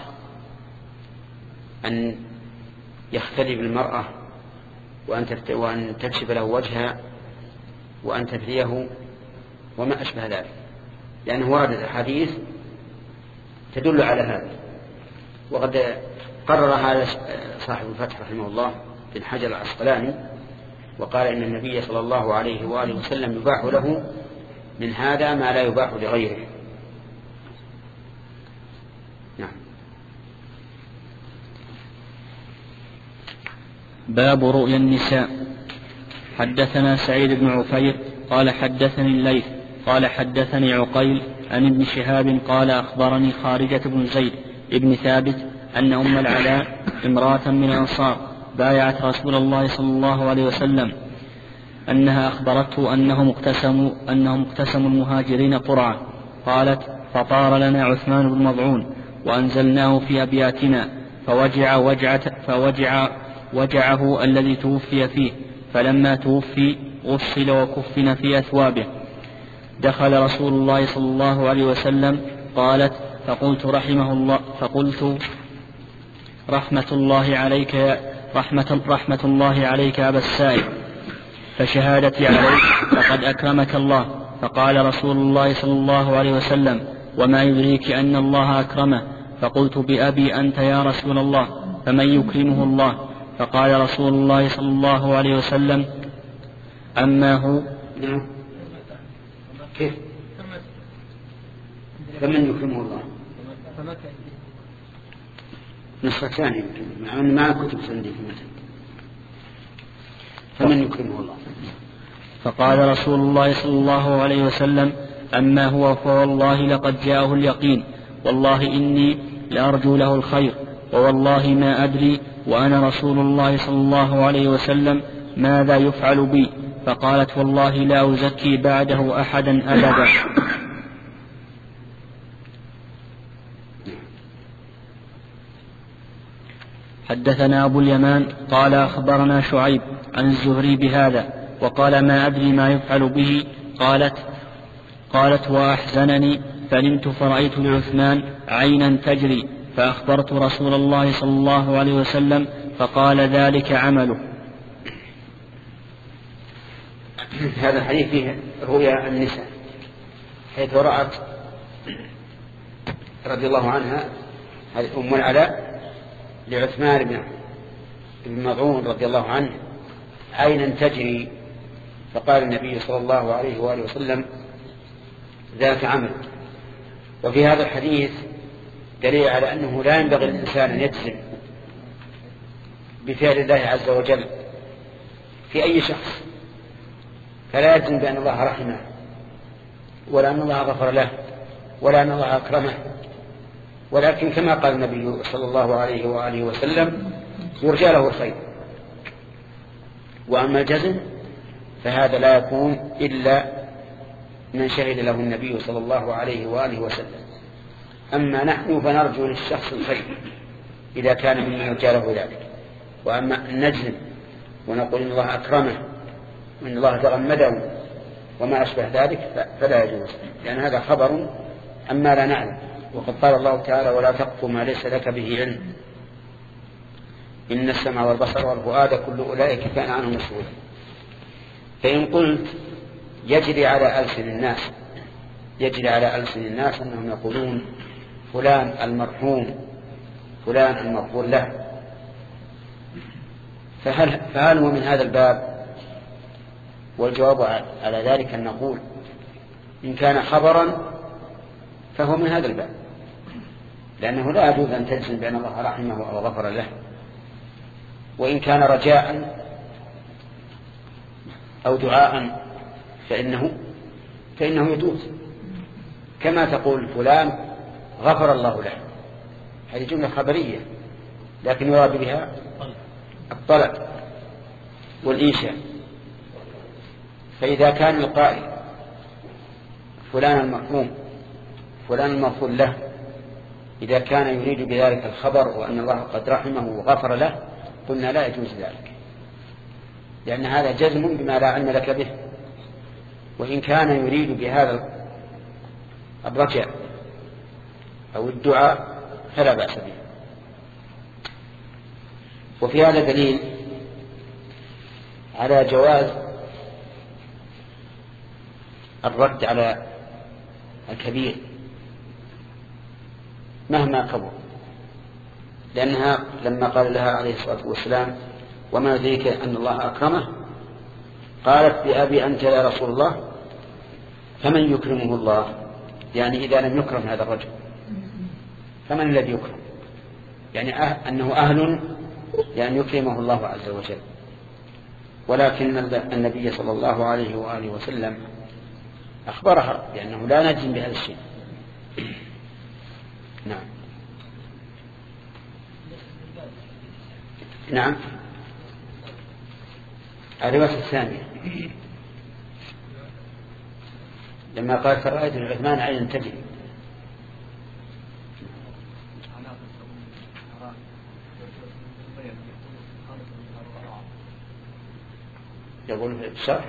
أن يختلي بالمرأة وأن تكشف له وجهها وأن تفليه وما أشبه ذلك، لأنه وردت الحديث تدل على هذا. وقد قرر هذا صاحب الفتح رحمه الله بن حجر العسقلاني وقال إن النبي صلى الله عليه وآله وسلم يباح له من هذا ما لا يباح لغيره. نعم. باب رؤيا النساء. حدثنا سعيد بن عفير قال حدثني الليث قال حدثني عقيل عن ابن شهاب قال أخبرني خارجة بن زيد ابن ثابت أن أم العلاء امرأة من الأنصار بايعت رسول الله صلى الله عليه وسلم أنها أخبرته أنهم اقتسموا أنهم اقتسموا المهاجرين قرعة. قالت فطار لنا عثمان بن مضعون وأنزلناه في أبياتنا فوجع وجعة فوجع وجعه الذي توفي فيه، فلما توفي غسل وكفن في أثوابه. دخل رسول الله صلى الله عليه وسلم. قالت فقلت رحمه الله فقلت رحمة الله عليك رحمة, رحمة الله عليك أبا السائب، فشهادتي عليك فقد أكرمك الله. فقال رسول الله صلى الله عليه وسلم وما يدريك أن الله أكرمه؟ فقلت بأبي أنت يا رسول الله، فمن يكرمه الله؟ فقال رسول الله صلى الله عليه وسلم أما هو. كيف فمن يكرمه الله؟ نسخة ثانية مع أن ما كتب سندي فمن يكرمه الله. فقال رسول الله صلى الله عليه وسلم أما هو فوالله لقد جاءه اليقين، والله إني لأرجو له الخير، ووالله ما أدري وأنا رسول الله صلى الله عليه وسلم ماذا يفعل بي. فقالت والله لا أزكي بعده أحدا أبدا. حدثنا أبو اليمان قال أخبرنا شعيب عن الزهري بهذا وقال ما أدري ما يفعل به. قالت قالت وأحزنني فنمت فرأيت لعثمان عينا تجري فأخبرت رسول الله صلى الله عليه وسلم فقال ذلك عمله. هذا الحديث فيه رؤيا النساء، حيث رأت رضي الله عنها هذه أم العلاء لعثمان بن مظعون رضي الله عنه عينا تجري، فقال النبي صلى الله عليه وآله وسلم ذاك عمل. وفي هذا الحديث دليل على أنه لا ينبغي للإنسان أن يجزم بفعل الله عز وجل في أي شخص، فلا يجزم بأن الله رحمه ولا أن الله غفر له ولا أن الله أكرمه، ولكن كما قال النبي صلى الله عليه وآله وسلم يرجى له الخير. وأما الجزم فهذا لا يكون إلا من شهد له النبي صلى الله عليه وآله وسلم. أما نحن فنرجو للشخص الخير إذا كان ممن يرجى له ذلك، وأما نجزم ونقول إن الله أكرمه وإن الله تغمده وما أشبه ذلك فلا يجوز، لأن هذا خبر أما لا نعلم. وقد قال الله تعالى ولا تقف ما ليس لك به علم إن السمع والبصر والفؤاد كل أولئك كان عنه مسؤولا. فإن قلت يجري على ألسن الناس يجري على ألسن الناس أنهم يقولون فلان المرحوم فلان المغفور له، فهل, فهل هو من هذا الباب؟ والجواب على ذلك أن نقول إن كان خبرا فهو من هذا الباب، لأنه لا يجوز أن تجزم بأن الله رحمه أو غفر له. وإن كان رجاء أو دعاء فإنه فإنه يجوز، كما تقول فلان غفر الله له، هذه جملة خبرية لكن يراد بها الطلب والإنشاء. فإذا كان القائل فلان المرحوم فلان المغفور له إذا كان يريد بذلك الخبر وأن الله قد رحمه وغفر له قلنا لا يجوز ذلك، لأن هذا جزم بما لا علم لك به. وإن كان يريد بهذا الرجاء أو الدعاء فلا بأس به. وفي هذا دليل على جواز الرد على الكبير مهما كبر، لأنها لما قال لها عليه الصلاة والسلام وما يدريك أن الله أكرمه قالت بأبي أنت يا رسول الله فمن يكرمه الله؟ يعني إذا لم يكرم هذا الرجل فمن الذي يكرم؟ يعني أه أنه أهل يعني يكرمه الله عز وجل. ولكن النبي صلى الله عليه وآله وسلم أخبرها بأنه لا نجزم بهذا الشيء. نعم نعم الرواية الثانية لما قال فرأيت العثمان عينا تجري. يقول في الشرح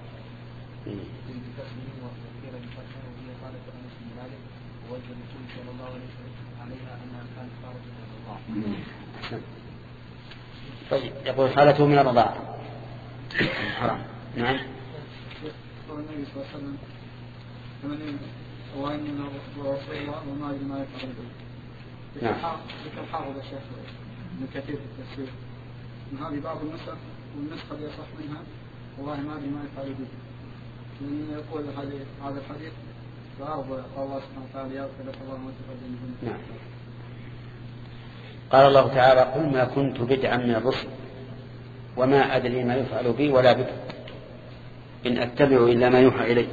طيب يقول حالته من الرضاعة حرام. نعم النبي صلى الله عليه وسلم ثمانين وإن من رسول الله وما أدري ما يفعل به. نعم ذكر حافظ الشيخ ابن كثير في التفسير من هذه بعض النسخ والنسخة اللي يصح منها والله ما أدري ما يفعل به، لأن يقول هذا الحديث فأرضى قال الله سبحانه وتعالى يغفر لك الله ما تقدم من ذنبك. نعم قال الله تعالى قل ما كنت بدعا من الرسل وما أدري ما يفعل بي ولا بك إن أتبع إلا ما يوحى إلي.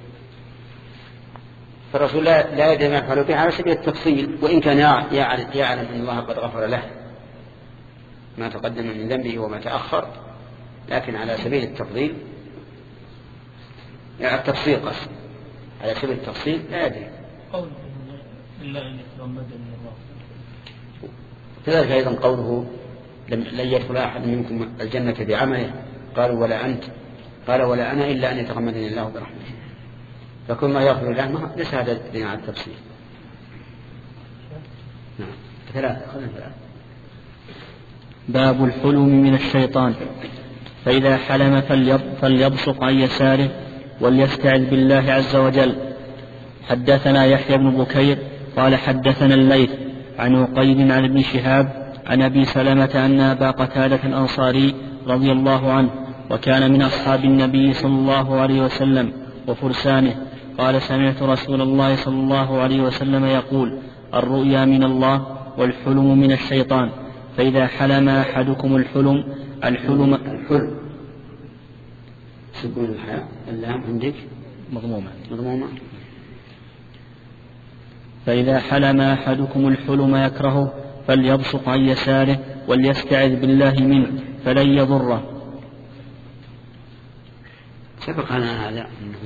فالرسول لا يدري ما يفعل به على سبيل التفصيل، وإن كان يعلم أن الله قد غفر له ما تقدم من ذنبه وما تأخر، لكن على سبيل التفضيل يعني التفصيل قصد على سبيل التفصيل لا يدري. قوله إلا أن يتغمدني الله. كذلك أيضا قوله لن يدخل أحد منكم الجنة بعمله قالوا ولا أنت قال ولا أنا إلا أن يتغمدني الله برحمته. فكل ما يغفر الله ليس هذا دليل على التفصيل. نعم ثلاثة خلنا ثلاثة. باب الحلم من الشيطان. فإذا حلم فليبصق عن يساره وليستعذ بالله عز وجل. حدثنا يحيى بن بكير قال حدثنا الليث عن عقيل عن ابن شهاب عن أبي سلمة أن أبا قتادة الأنصاري رضي الله عنه وكان من أصحاب النبي صلى الله عليه وسلم وفرسانه قال سمعت رسول الله صلى الله عليه وسلم يقول الرؤيا من الله والحلم من الشيطان. فإذا حلم أحدكم الحلم الحلم الحلم سكون الحاء اللام عندك مضمومة مضمومة. فإذا حلم أحدكم الحلم يكرهه فليبصق عن يساره وليستعذ بالله منه فلن يضره. سبق لنا هذا أنه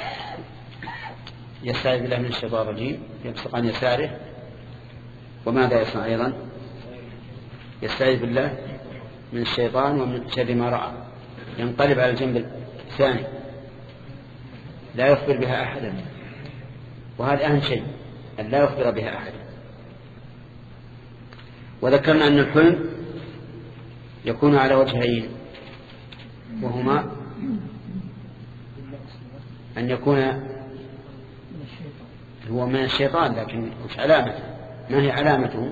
يستعذ بالله من الشيطان الرجيم يبصق عن يساره. وماذا يصنع أيضا؟ يستعذ بالله من الشيطان ومن شر ما رأى، ينقلب على الجنب الثاني لا يخبر بها أحدا، وهذا أهم شيء أن لا يخبر بها أحدا. وذكرنا أن الحلم يكون على وجهين، وهما أن يكون هو من الشيطان، لكن مش علامته. ما هي علامته؟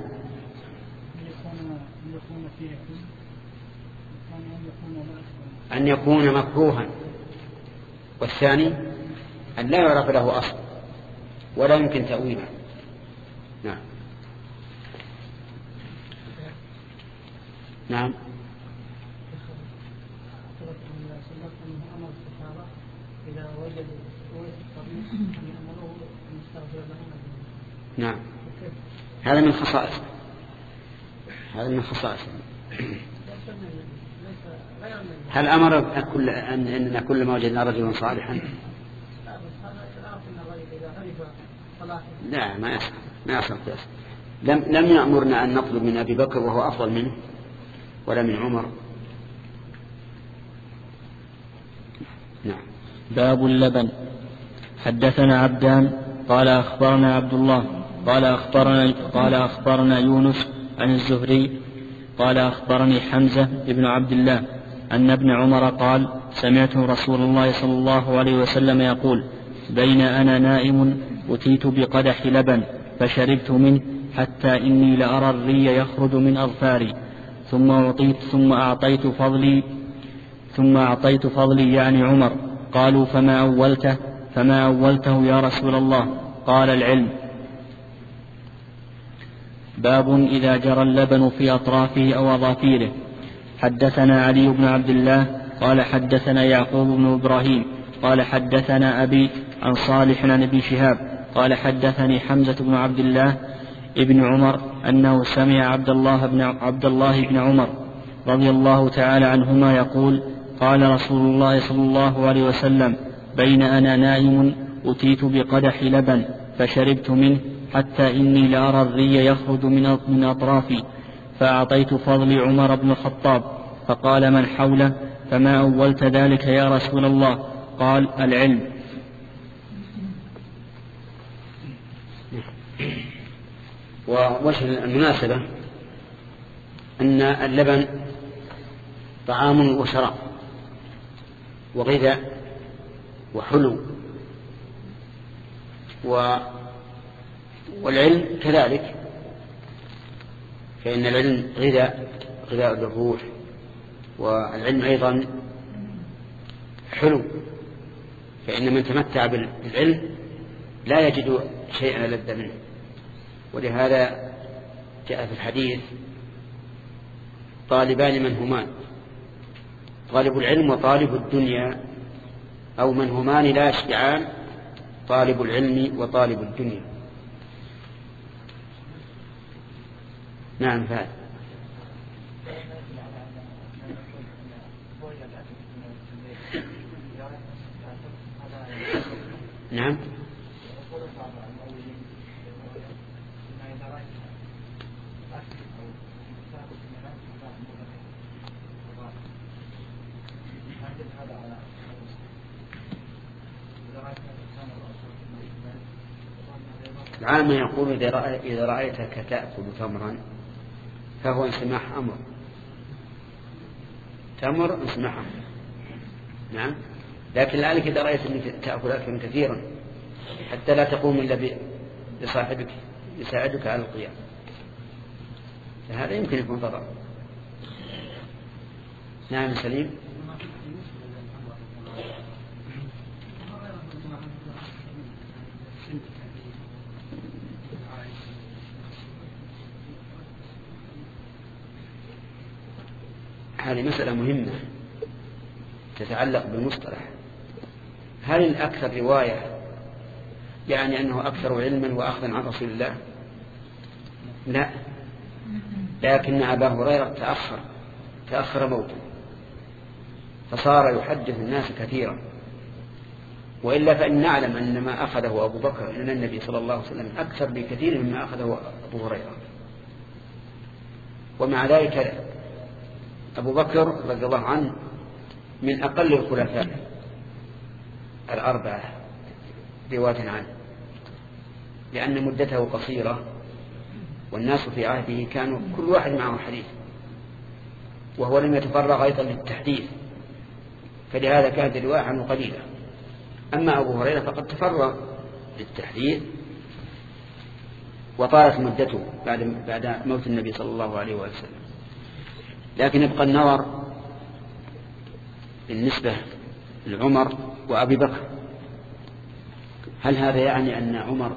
أن يكون مكروها، والثاني أن لا يعرف له أصل ولا يمكن تأويله. نعم نعم نعم هذا من خصائص هذا من خصائص هل أمر كل أن إننا كل ما وجدنا رجلا صالحا؟ لا ما يصح ما يصح لم لم يأمرنا أن نطلب من أبي بكر وهو أفضل منه ولا من عمر. نعم. باب اللبن. حدثنا عبدان قال أخبرنا عبد الله قال أخبرنا قال أخبرنا يونس عن الزهري قال أخبرني حمزة بن عبد الله أن ابن عمر قال سمعت رسول الله صلى الله عليه وسلم يقول بين أنا نائم أتيت بقدح لبن فشربت منه حتى إني لأرى الري يخرج من أظفاري ثم أعطيت ثم أعطيت فضلي ثم أعطيت فضلي يعني عمر. قالوا فما أولته فما أولته يا رسول الله؟ قال العلم. باب إذا جرى اللبن في أطرافه أو أظافيره. حدثنا علي بن عبد الله قال حدثنا يعقوب بن إبراهيم قال حدثنا أبي عن صالح عن ابن شهاب قال حدثني حمزة بن عبد الله ابن عمر أنه سمع عبد الله بن عبد الله بن عمر رضي الله تعالى عنهما يقول قال رسول الله صلى الله عليه وسلم بين أنا نائم أتيت بقدح لبن فشربت منه حتى إني لأرى الري يخرج من أطرافي فأعطيت فضلي عمر بن الخطاب. فقال من حوله فما أولت ذلك يا رسول الله؟ قال العلم. ووجه المناسبة أن اللبن طعام وشراب وغذاء وحلو، و والعلم كذلك، فإن العلم غذاء غذاء للروح، والعلم أيضا حلو، فإن من تمتع بالعلم لا يجد شيئا لذ منه. ولهذا جاء في الحديث طالبان منهمان، طالب العلم وطالب الدنيا، أو منهمان لا يشبعان، طالب العلم وطالب الدنيا. نعم فعلا. نعم عامة يقول إذا, رأي إذا رأيتك تأكل تمرا فهو انسماح أمر، تمر انسماح أمر. نعم. لكن لعلك إذا رأيت أنك تأكل أكلا كثيرا حتى لا تقوم إلا بصاحبك يساعدك على القيام، فهذا يمكن يكون ضرر. نعم سليم. هذه مسألة مهمة تتعلق بالمصطلح. هل الأكثر رواية يعني أنه أكثر علما وأخذا عن رسول الله؟ لا، لكن أبا هريرة تأخر تأخر موته فصار يحدث الناس كثيرا، وإلا فإن نعلم أن ما أخذه أبو بكر من النبي صلى الله عليه وسلم أكثر بكثير مما أخذه أبو هريرة. ومع ذلك أبو بكر رضي الله عنه من أقل الخلفاء الأربعة رواية عنه، لأن مدته قصيرة والناس في عهده كانوا كل واحد معه حديث، وهو لم يتفرغ أيضا للتحديث، فلهذا كانت الرواية عنه قليلة. أما أبو هريرة فقد تفرغ للتحديث وطالت مدته بعد بعد موت النبي صلى الله عليه وسلم. لكن يبقى النظر بالنسبة لعمر وأبي بكر، هل هذا يعني أن عمر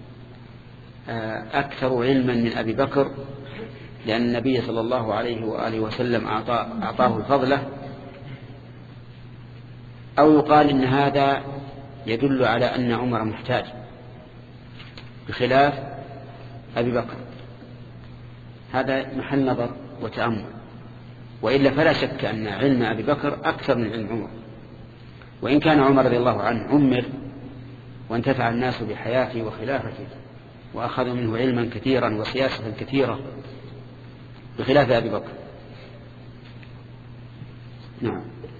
أكثر علما من أبي بكر لأن النبي صلى الله عليه وآله وسلم أعطاه الفضلة، أو يقال إن هذا يدل على أن عمر محتاج بخلاف أبي بكر؟ هذا محل نظر وتأمل، وإلا فلا شك أن علم أبي بكر أكثر من علم عمر. وإن كان عمر رضي الله عنه عمر وانتفع الناس بحياته وخلافته وأخذوا منه علما كثيرا وسياسة كثيرة بخلاف أبي بكر. نعم.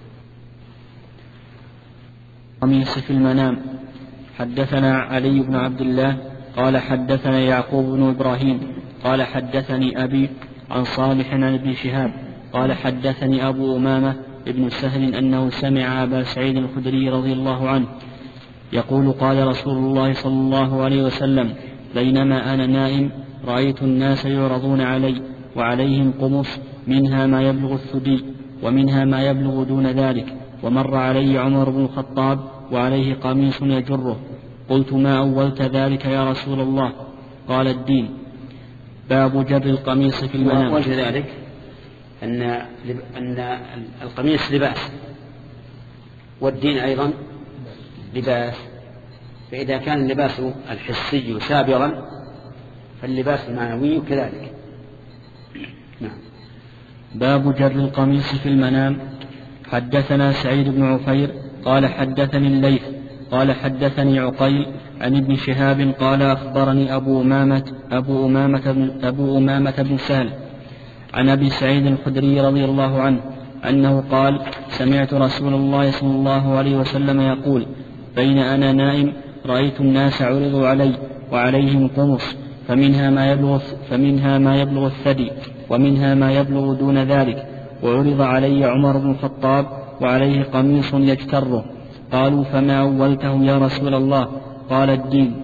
قميص في المنام. حدثنا علي بن عبد الله قال حدثنا يعقوب بن إبراهيم قال حدثني أبي عن صالح عن ابن شهاب قال حدثني أبو أمامة ابن سهل أنه سمع أبا سعيد الخدري رضي الله عنه يقول قال رسول الله صلى الله عليه وسلم بينما أنا نائم رأيت الناس يعرضون علي وعليهم قمص منها ما يبلغ الثدي ومنها ما يبلغ دون ذلك، ومر علي عمر بن الخطاب وعليه قميص يجره. قلت ما أولت ذلك يا رسول الله؟ قال الدين. باب جر القميص في المنام. وجه ذلك أن أن القميص لباس والدين أيضا لباس، فإذا كان اللباس الحسي سابرا فاللباس المعنوي كذلك. نعم. باب جر القميص في المنام. حدثنا سعيد بن عفير قال حدثني الليث قال حدثني عقيل عن ابن شهاب قال أخبرني أبو أمامة أبو أمامة أبو أمامة بن سهل عن أبي سعيد الخدري رضي الله عنه أنه قال سمعت رسول الله صلى الله عليه وسلم يقول بين أنا نائم رأيت الناس عرضوا علي وعليهم قمص فمنها ما يبلغ فمنها ما يبلغ الثدي ومنها ما يبلغ دون ذلك، وعرض علي عمر بن الخطاب وعليه قميص يجتره. قالوا فما أولته يا رسول الله؟ قال الدين.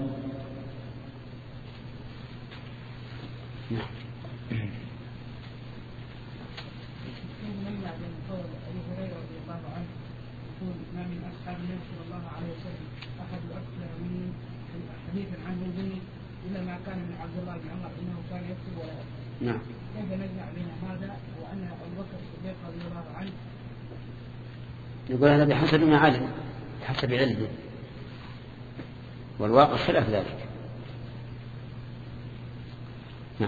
نعم. كيف نجمع بين هذا وأن أبو بكر الصديق رضي الله عنه؟ يقول هذا بحسب ما علم بحسب علمه، والواقع خلاف ذلك. نعم.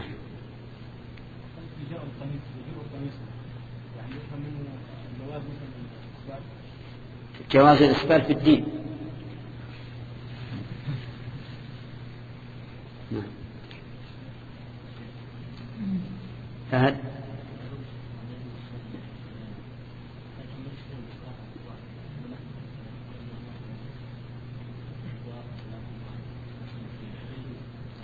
جواز الإسبال في الدين. نعم. فهل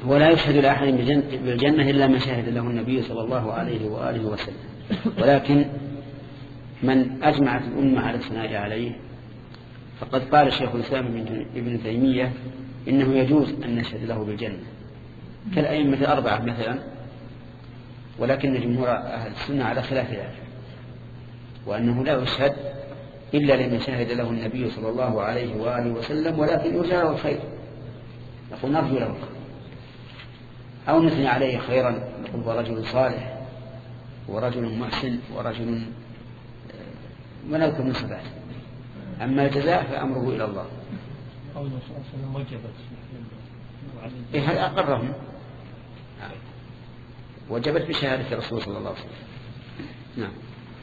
ولا يشهد لأحد بالجنة إلا من شهد له النبي صلى الله عليه وآله وسلم. ولكن من أجمعت الأمة على الثناء عليه فقد قال شيخ الإسلام ابن تيمية إنه يجوز أن نشهد له بالجنة كالأئمة الأربعة مثلا، ولكن جمهور أهل السنة على خلاف ذلك، وأنه لا يشهد إلا لمن شهد له النبي صلى الله عليه وآله وسلم، ولكن يرجى له الخير، نقول نرجو له الخير أو نثني عليه خيرا، نقول ورجل صالح ورجل محسن ورجل ونذكر من صفاته. أما الجزاء فأمره إلى الله. قوله صلى الله عليه وسلم وجبت إيه هذا أقرهم، وجبت بشهادة الرسول صلى الله عليه وسلم. نعم.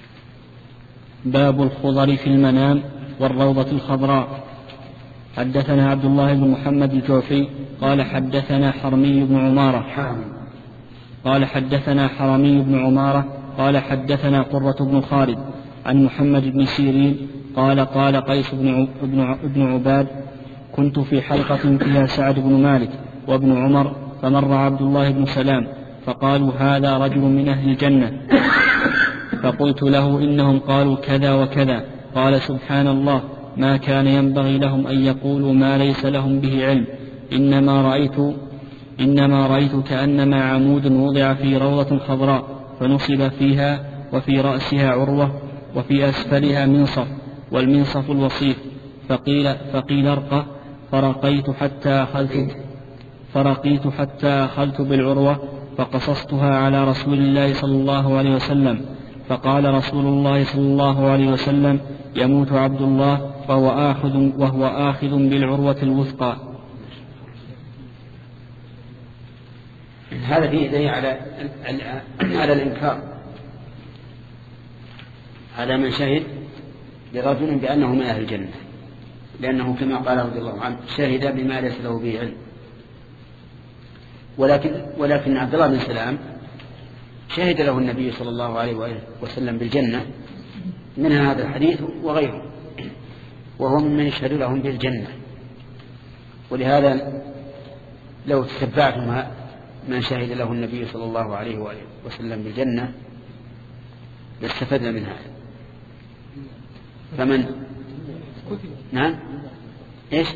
باب الخضر في المنام والروضة الخضراء. حدثنا عبد الله بن محمد الجوفي قال حدثنا حرمي بن عمارة قال حدثنا حرمي بن عمارة قال حدثنا قرة بن خالد عن محمد بن سيرين قال قال قيس بن عباد كنت في حلقة فيها سعد بن مالك وابن عمر فمر عبد الله بن سلام فقالوا هذا رجل من أهل الجنة، فقلت له إنهم قالوا كذا وكذا، قال سبحان الله ما كان ينبغي لهم أن يقولوا ما ليس لهم به علم، إنما رأيت إنما رأيت كأنما عمود وضع في روضة خضراء فنصب فيها وفي رأسها عروة وفي أسفلها منصف والمنصف الوصيف، فقيل, فقيل ارقى فرقيت حتى أخذت فرقيت حتى أخذت بالعروة فقصصتها على رسول الله صلى الله عليه وسلم، فقال رسول الله صلى الله عليه وسلم يموت عبد الله وهو آخذ, وهو آخذ بالعروة الوثقى. هذا فيه دليل على على الإنكار على من شهد لرجل بأنه من أهل الجنة، لأنه كما قال رضي الله عنه شهد بما ليس له به علم. ولكن ولكن عبد الله بن سلام شهد له النبي صلى الله عليه وسلم بالجنة، منها هذا الحديث وغيره، وهو ممن يشهد لهم بالجنة. ولهذا لو تتبعتم من شهد له النبي صلى الله عليه وسلم بالجنة لاستفدنا من هذا. فمن نعم ايش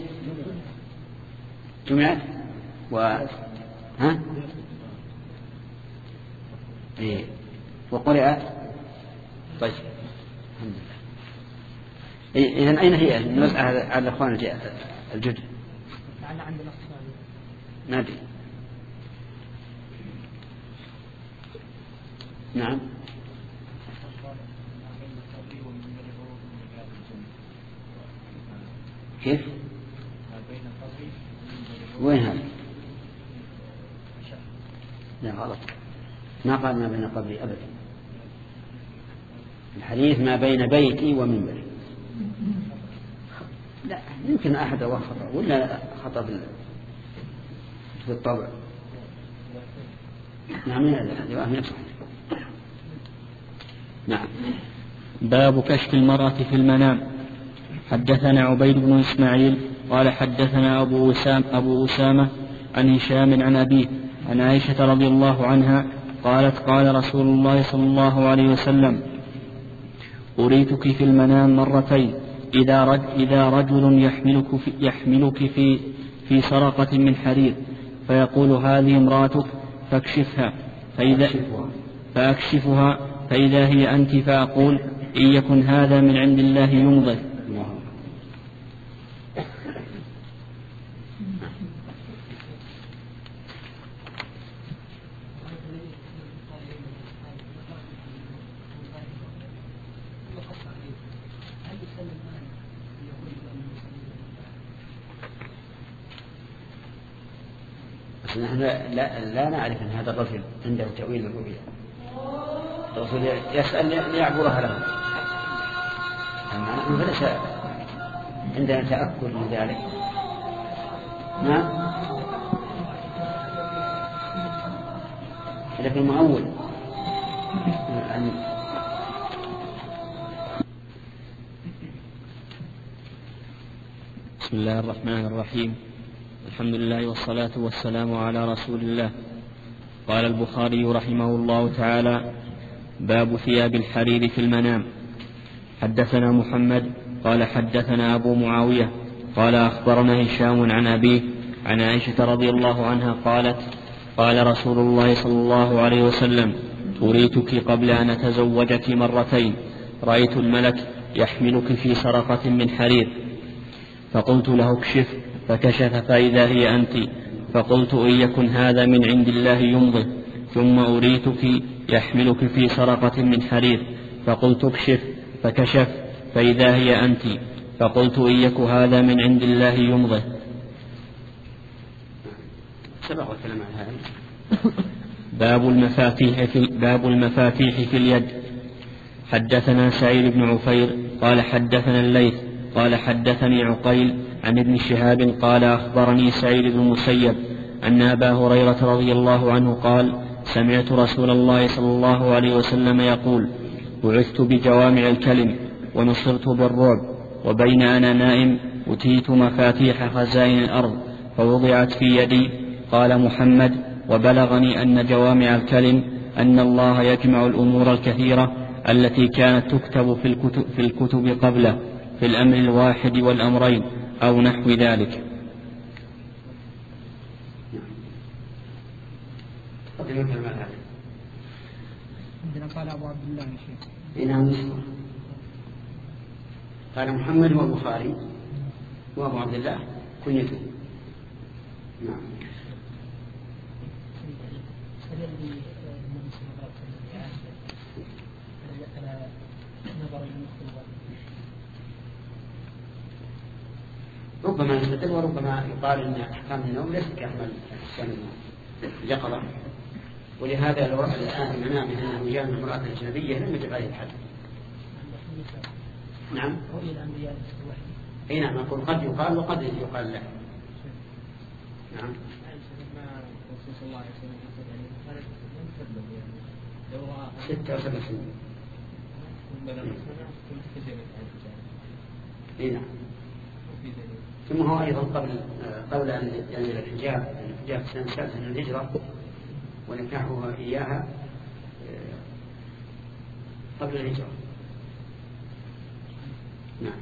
جمعت و ها إيه وقرأت. طيب الحمد لله. إيه إذن أين هي نزعة على الأخوان الجدد؟ ما أدري. نعم. كيف؟ وين هذا؟ لا غلط، ما قال ما بين قبري أبدا، الحديث ما بين بيتي ومنبري. لا يمكن أحد أو خطأ ولا خطأ في الطبع. نعم هذا نعم. باب كشف المرأة في المنام. حدثنا عبيد بن إسماعيل قال حدثنا أبو أسامة, أبو أسامة عن هشام عن أبيه عن عائشة رضي الله عنها قالت قال رسول الله صلى الله عليه وسلم أريتك في المنام مرتين إذا, رج إذا رجل يحملك في, يحملك في, في سرقة من حرير فيقول هذه امرأتك فاكشفها فإذا فأكشفها فإذا هي أنت فأقول إن يكن هذا من عند الله يمضي. نحن لا, لا نعرف أن هذا الرجل عنده تأويل الرؤيا. الرسول يسأل ليعبرها له، أما نحن فليس عندنا تأكد من ذلك. نعم لكن المؤول بسم الله الرحمن الرحيم. الحمد لله والصلاة والسلام على رسول الله. قال البخاري رحمه الله تعالى: باب ثياب الحرير في المنام. حدثنا محمد قال حدثنا أبو معاوية قال أخبرنا هشام عن أبيه عن عائشة رضي الله عنها قالت: قال رسول الله صلى الله عليه وسلم: أريتك قبل أن أتزوجك مرتين، رأيت الملك يحملك في سرقة من حرير، فقلت له: اكشف، فكشف فإذا هي أنت، فقلت: إن يكن هذا من عند الله يمضي. ثم أريتك يحملك في سرقة من حرير، فقلت: اكشف، فكشف فإذا هي أنت، فقلت: إن يكن هذا من عند الله يمضي. سبق الكلام عن هذا. باب المفاتيح في باب المفاتيح في اليد. حدثنا سعيد بن عفير قال حدثنا الليث قال حدثني عقيل عن ابن شهاب قال أخبرني سعيد بن المسيب أن أبا هريرة رضي الله عنه قال: سمعت رسول الله صلى الله عليه وسلم يقول: بعثت بجوامع الكلم ونصرت بالرعب، وبين أنا نائم أتيت مفاتيح خزائن الأرض فوضعت في يدي. قال محمد: وبلغني أن جوامع الكلم أن الله يجمع الأمور الكثيرة التي كانت تكتب في الكتب, في الكتب قبله في الأمر الواحد والأمرين أو نحو ذلك. عندنا قال أبو عبد الله الشيخ. نعم. قال محمد هو البخاري وأبو عبد الله كنيته. نعم. ربما يستدل وربما يقال ان احكام النوم ليست كاحكام اليقظه، ولهذا لو راى الان المنام انه جاء من امراه اجنبيه لم يجب عليه الحد. نعم. اي نعم، اقول قد يقال وقد يقال له. نعم. ستة وسبع سنين. اي نعم. ثم هو أيضا قبل قبل أن ينزل الحجاب، الحجاب سنة سادسة من الهجرة ونكاحها إياها قبل الهجرة. نعم.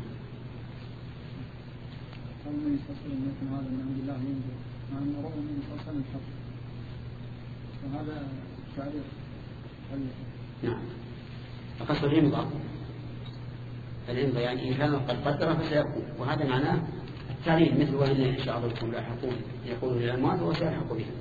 قال النبي صلى الله عليه وسلم: يكون هذا من عند الله ينزل، مع أن روى النبي صلى الله عليه وسلم الحق، وهذا تعريف. نعم. فقصد الإمضاء، الإمضاء يعني إن كان قد قدر فسيكون، وهذا معناه التعليل مثل وإن إن شاء الله يكون لاحقون يقول للأموات وسيلحق بهم.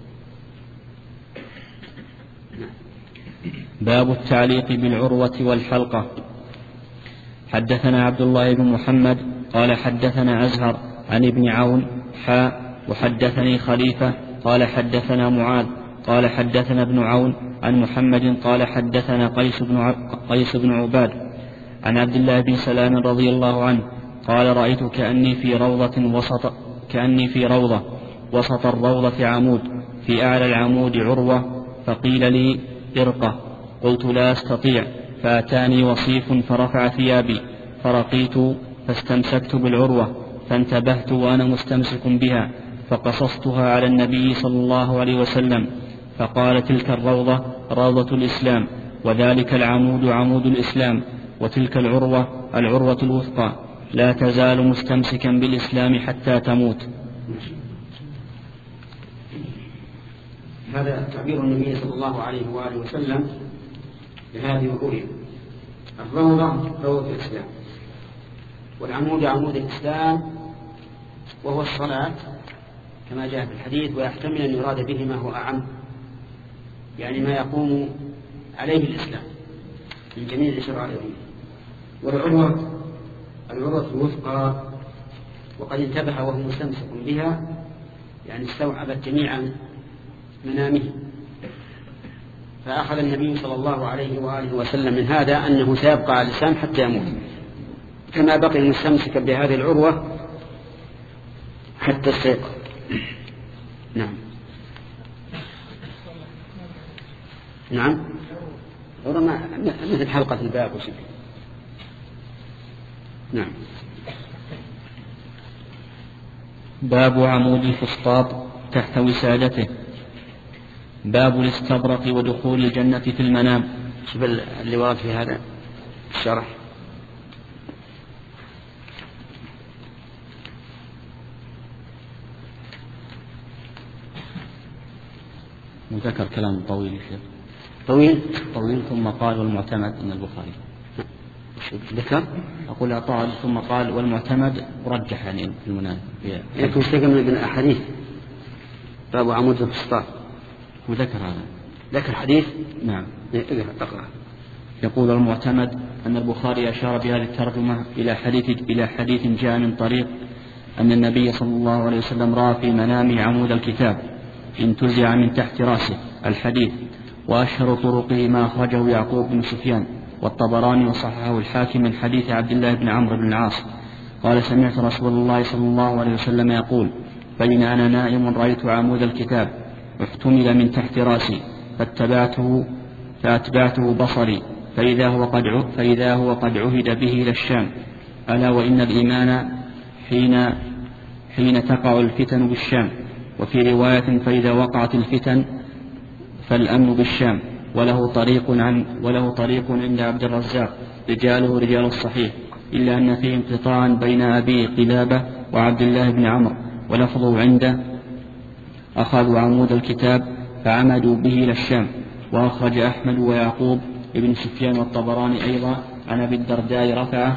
نعم. باب التعليق بالعروة والحلقة. حدثنا عبد الله بن محمد قال حدثنا أزهر عن ابن عون حاء وحدثني خليفة قال حدثنا معاذ قال حدثنا ابن عون عن محمد قال حدثنا قيس بن قيس بن عباد عن عبد الله بن سلام رضي الله عنه قال: رأيت كأني في روضة وسط كأني في روضة وسط الروضة عمود، في أعلى العمود عروة، فقيل لي: ارقه. قلت: لا أستطيع، فأتاني وصيف فرفع ثيابي، فرقيت فاستمسكت بالعروة، فانتبهت وأنا مستمسك بها، فقصصتها على النبي صلى الله عليه وسلم، فقال: تلك الروضة روضة الإسلام، وذلك العمود عمود الإسلام، وتلك العروة العروة الوثقى، لا تزال مستمسكا بالإسلام حتى تموت. هذا تعبير النبي صلى الله عليه وآله وسلم بهذه الرؤية: الروضة روضة الإسلام، والعمود عمود الإسلام، وهو الصلاة كما جاء في الحديث، ويحتمل أن يراد به ما هو أعم، يعني ما يقوم عليه الإسلام من جميع شرائعه. والعروة العروة الوثقى، وقد انتبه وهو مستمسك بها، يعني استوعبت جميع منامه. فأخذ النبي صلى الله عليه وآله وسلم من هذا أنه سيبقى على الإسلام حتى يموت، كما بقي مستمسكا بهذه العروة حتى السيقظ. نعم. نعم. مثل حلقة الباب وشبه. نعم. باب عمود الفسطاط تحت وسادته. باب الاستبرق ودخول الجنة في المنام. شوف اللي ورد في هذا الشرح. وذكر كلام طويل يا شيخ. طويل طويل ثم قال والمعتمد من البخاري. ذكر أقول أطال ثم قال والمعتمد رجح يعني في المنام. يكون استقم من الأحاديث. باب عمود الفسطاط وذكر هذا. ذكر حديث. نعم. اقرأ. يقول المعتمد أن البخاري أشار بهذه الترجمة إلى حديث إلى حديث جاء من طريق أن النبي صلى الله عليه وسلم رأى في منامه عمود الكتاب انتزع من تحت رأسه الحديث. وأشهر طرقه ما أخرجه يعقوب بن سفيان والطبراني وصححه الحاكم من حديث عبد الله بن عمرو بن العاص قال سمعت رسول الله صلى الله عليه وسلم يقول بين أنا نائم رأيت عمود الكتاب احتمل من تحت رأسي فاتبعته فأتبعته بصري فإذا هو قد فإذا هو قد عهد به إلى الشام. ألا وإن الإيمان حين حين تقع الفتن بالشام. وفي رواية فإذا وقعت الفتن فالأمن بالشام. وله طريق عن وله طريق عند عبد الرزاق رجاله رجال الصحيح إلا أن فيه انقطاعا بين أبي قلابة وعبد الله بن عمرو ولفظه عنده أخذوا عمود الكتاب فعمدوا به إلى الشام. وأخرج أحمد ويعقوب ابن سفيان والطبراني أيضا عن أبي الدرداء رفعه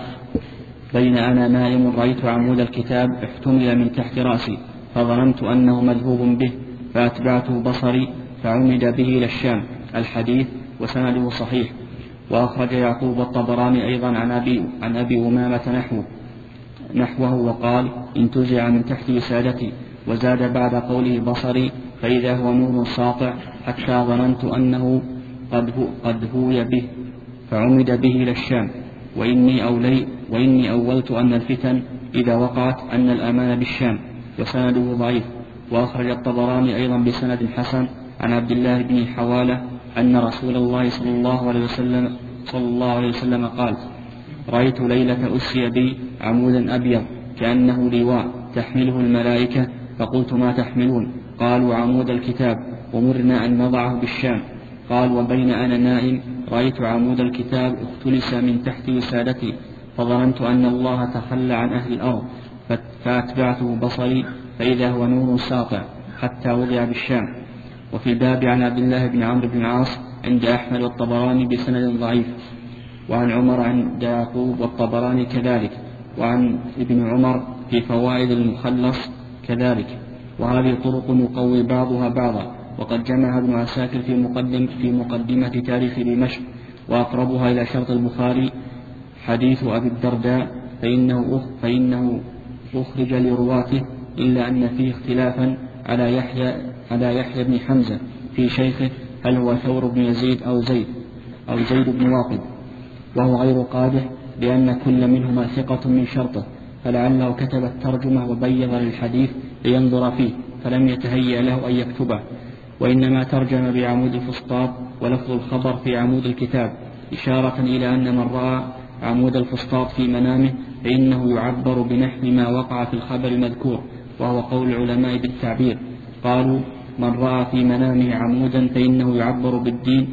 بين أنا نائم رأيت عمود الكتاب احتمل من تحت رأسي فظننت أنه مذهوب به فأتبعته بصري فعمد به إلى الشام. الحديث وسنده صحيح. وأخرج يعقوب والطبراني أيضا عن أبي, عن أبي أمامة نحوه, نحوه وقال انتزع من تحت وسادتي. وزاد بعد قوله بصري فإذا هو نور ساطع حتى ظننت أنه قد, قد هوي به فعمد به إلى الشام. وإني, أولي وإني أولت أن الفتن إذا وقعت أن الأمان بالشام. وسنده ضعيف. وأخرج الطبراني أيضا بسند حسن عن عبد الله بن حوالة أن رسول الله صلى الله عليه وسلم, صلى الله عليه وسلم قال رأيت ليلة أسري بي عمودا أبيض كأنه لواء تحمله الملائكة فقلت ما تحملون؟ قالوا عمود الكتاب ومرنا أن نضعه بالشام. قال وبين أنا نائم رأيت عمود الكتاب اختلس من تحت وسادتي فظننت أن الله تخلى عن أهل الأرض فأتبعته بصري فإذا هو نور ساطع حتى وضع بالشام. وفي الباب عن عبد الله بن عمرو بن العاص عند أحمد والطبراني بسند ضعيف. وعن عمر عند يعقوب والطبراني كذلك. وعن ابن عمر في فوائد المخلص كذلك. وهذه طرق يقوي بعضها بعضا. وقد جمع ابن عساكر في, مقدم في مقدمة تاريخ دمشق وأقربها إلى شرط البخاري حديث أبي الدرداء فإنه, فإنه أخرج لرواته إلا أن فيه اختلافا على يحيى, على يحيى بن حمزة في شيخه هل هو ثور بن يزيد أو زيد أو زيد بن واقد وهو غير قادح لأن كل منهما ثقة من شرطه فلعله كتب الترجمة وبيض للحديث لينظر فيه فلم يتهيأ له أن يكتبه وإنما ترجم بعمود الفسطاط ولفظ الخبر في عمود الكتاب إشارة إلى أن من رأى عمود الفسطاط في منامه فإنه يعبر بنحو ما وقع في الخبر المذكور وهو قول العلماء بالتعبير. قالوا من رأى في منامه عمودا فإنه يعبر بالدين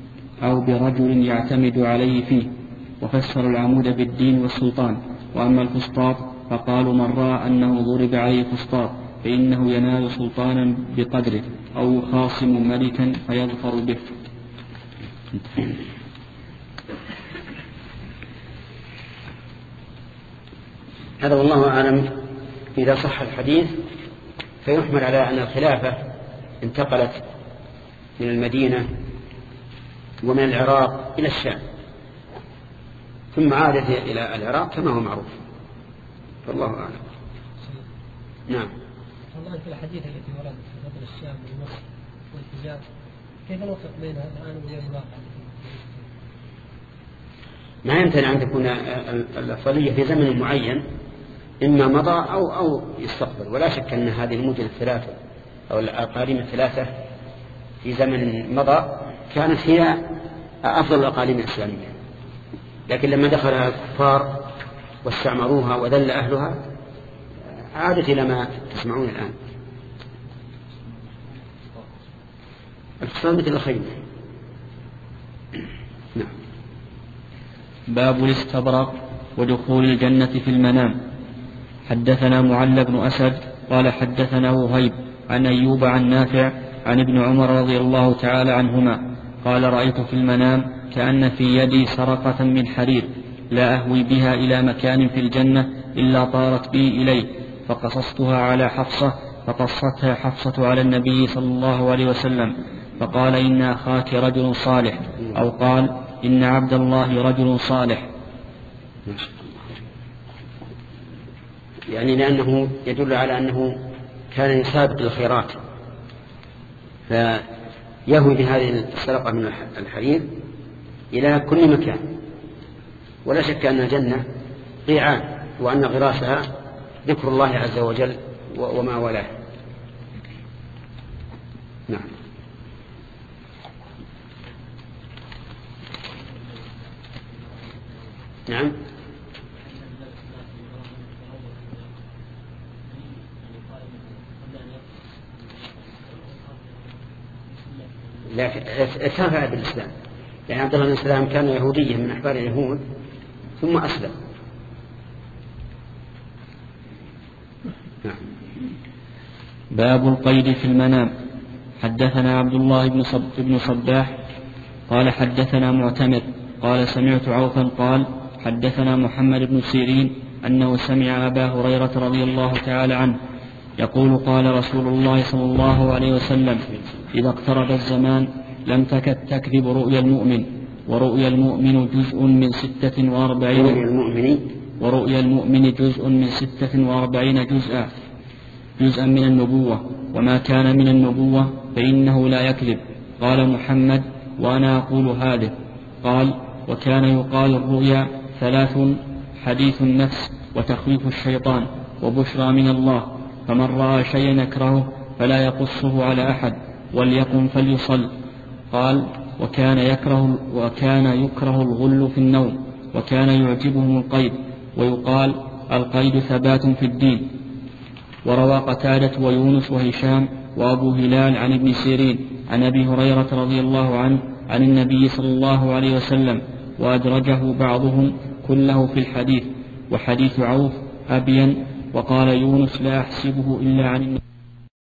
أو برجل يعتمد عليه فيه وفسر العمود بالدين والسلطان. وأما الفسطاط فقالوا من رأى أنه ضرب عليه فسطاط فإنه ينال سلطانا بقدره أو يخاصم ملكا فيظفر به. هذا والله أعلم. إذا صح الحديث فيحمل على أن الخلافة انتقلت من المدينة ومن العراق إلى الشام ثم عادت إلى العراق كما هو معروف فالله أعلم. نعم. والله في الحديث التي وردت في فضل الشام ومصر والحجاز كيف نوفق بينها الآن وبين الواقع؟ ما يمتنع أن تكون الأفضلية في زمن معين إما مضى أو أو يستقبل ولا شك أن هذه المدن الثلاثة أو الأقاليم الثلاثة في زمن مضى كانت هي أفضل الأقاليم الإسلامية لكن لما دخلها الكفار واستعمروها وذل أهلها عادت إلى ما تسمعون الآن. الخصام مثل الخيل. نعم. باب الاستبرق ودخول الجنة في المنام. حدثنا معل بن أسد قال حدثنا وهيب عن أيوب عن نافع عن ابن عمر رضي الله تعالى عنهما قال رأيت في المنام كأن في يدي سرقة من حرير لا أهوي بها إلى مكان في الجنة إلا طارت بي إليه، فقصصتها على حفصة فقصتها حفصة على النبي صلى الله عليه وسلم فقال إن أخاك رجل صالح، أو قال إن عبد الله رجل صالح. يعني لأنه يدل على أنه كان يسابق الخيرات فيهوي بهذه السرقة من الحرير إلى كل مكان. ولا شك أن الجنة قيعان وأن غراسها ذكر الله عز وجل وما ولاه. نعم. نعم. لكن ارتفع بالإسلام، يعني عبد الله بن سلام كان يهوديا من أحبار اليهود ثم أسلم. نعم. باب القيد في المنام. حدثنا عبد الله بن, صب بن صباح قال حدثنا معتمر قال سمعت عوفا قال حدثنا محمد بن سيرين أنه سمع أبا هريرة رضي الله تعالى عنه يقول قال رسول الله صلى الله عليه وسلم إذا اقترب الزمان لم تكد تكذب رؤيا المؤمن، ورؤيا المؤمن جزء من ستة وأربعين ورؤيا المؤمن جزء من ستة وأربعين جزءا جزءا من النبوة، وما كان من النبوة فإنه لا يكذب. قال محمد وأنا أقول هذا. قال وكان يقال الرؤيا ثلاث: حديث النفس، وتخويف الشيطان، وبشرى من الله، فمن رأى شيئا يكرهه فلا يقصه على أحد وليقم فليصل. قال وكان يكره, وكان يكره الغل في النوم، وكان يعجبهم القيد، ويقال القيد ثبات في الدين. وروى قتادة ويونس وهشام وأبو هلال عن ابن سيرين عن أبي هريرة رضي الله عنه عن النبي صلى الله عليه وسلم، وأدرجه بعضهم كله في الحديث. وحديث عوف أبين. وقال يونس لا أحسبه إلا عن النبي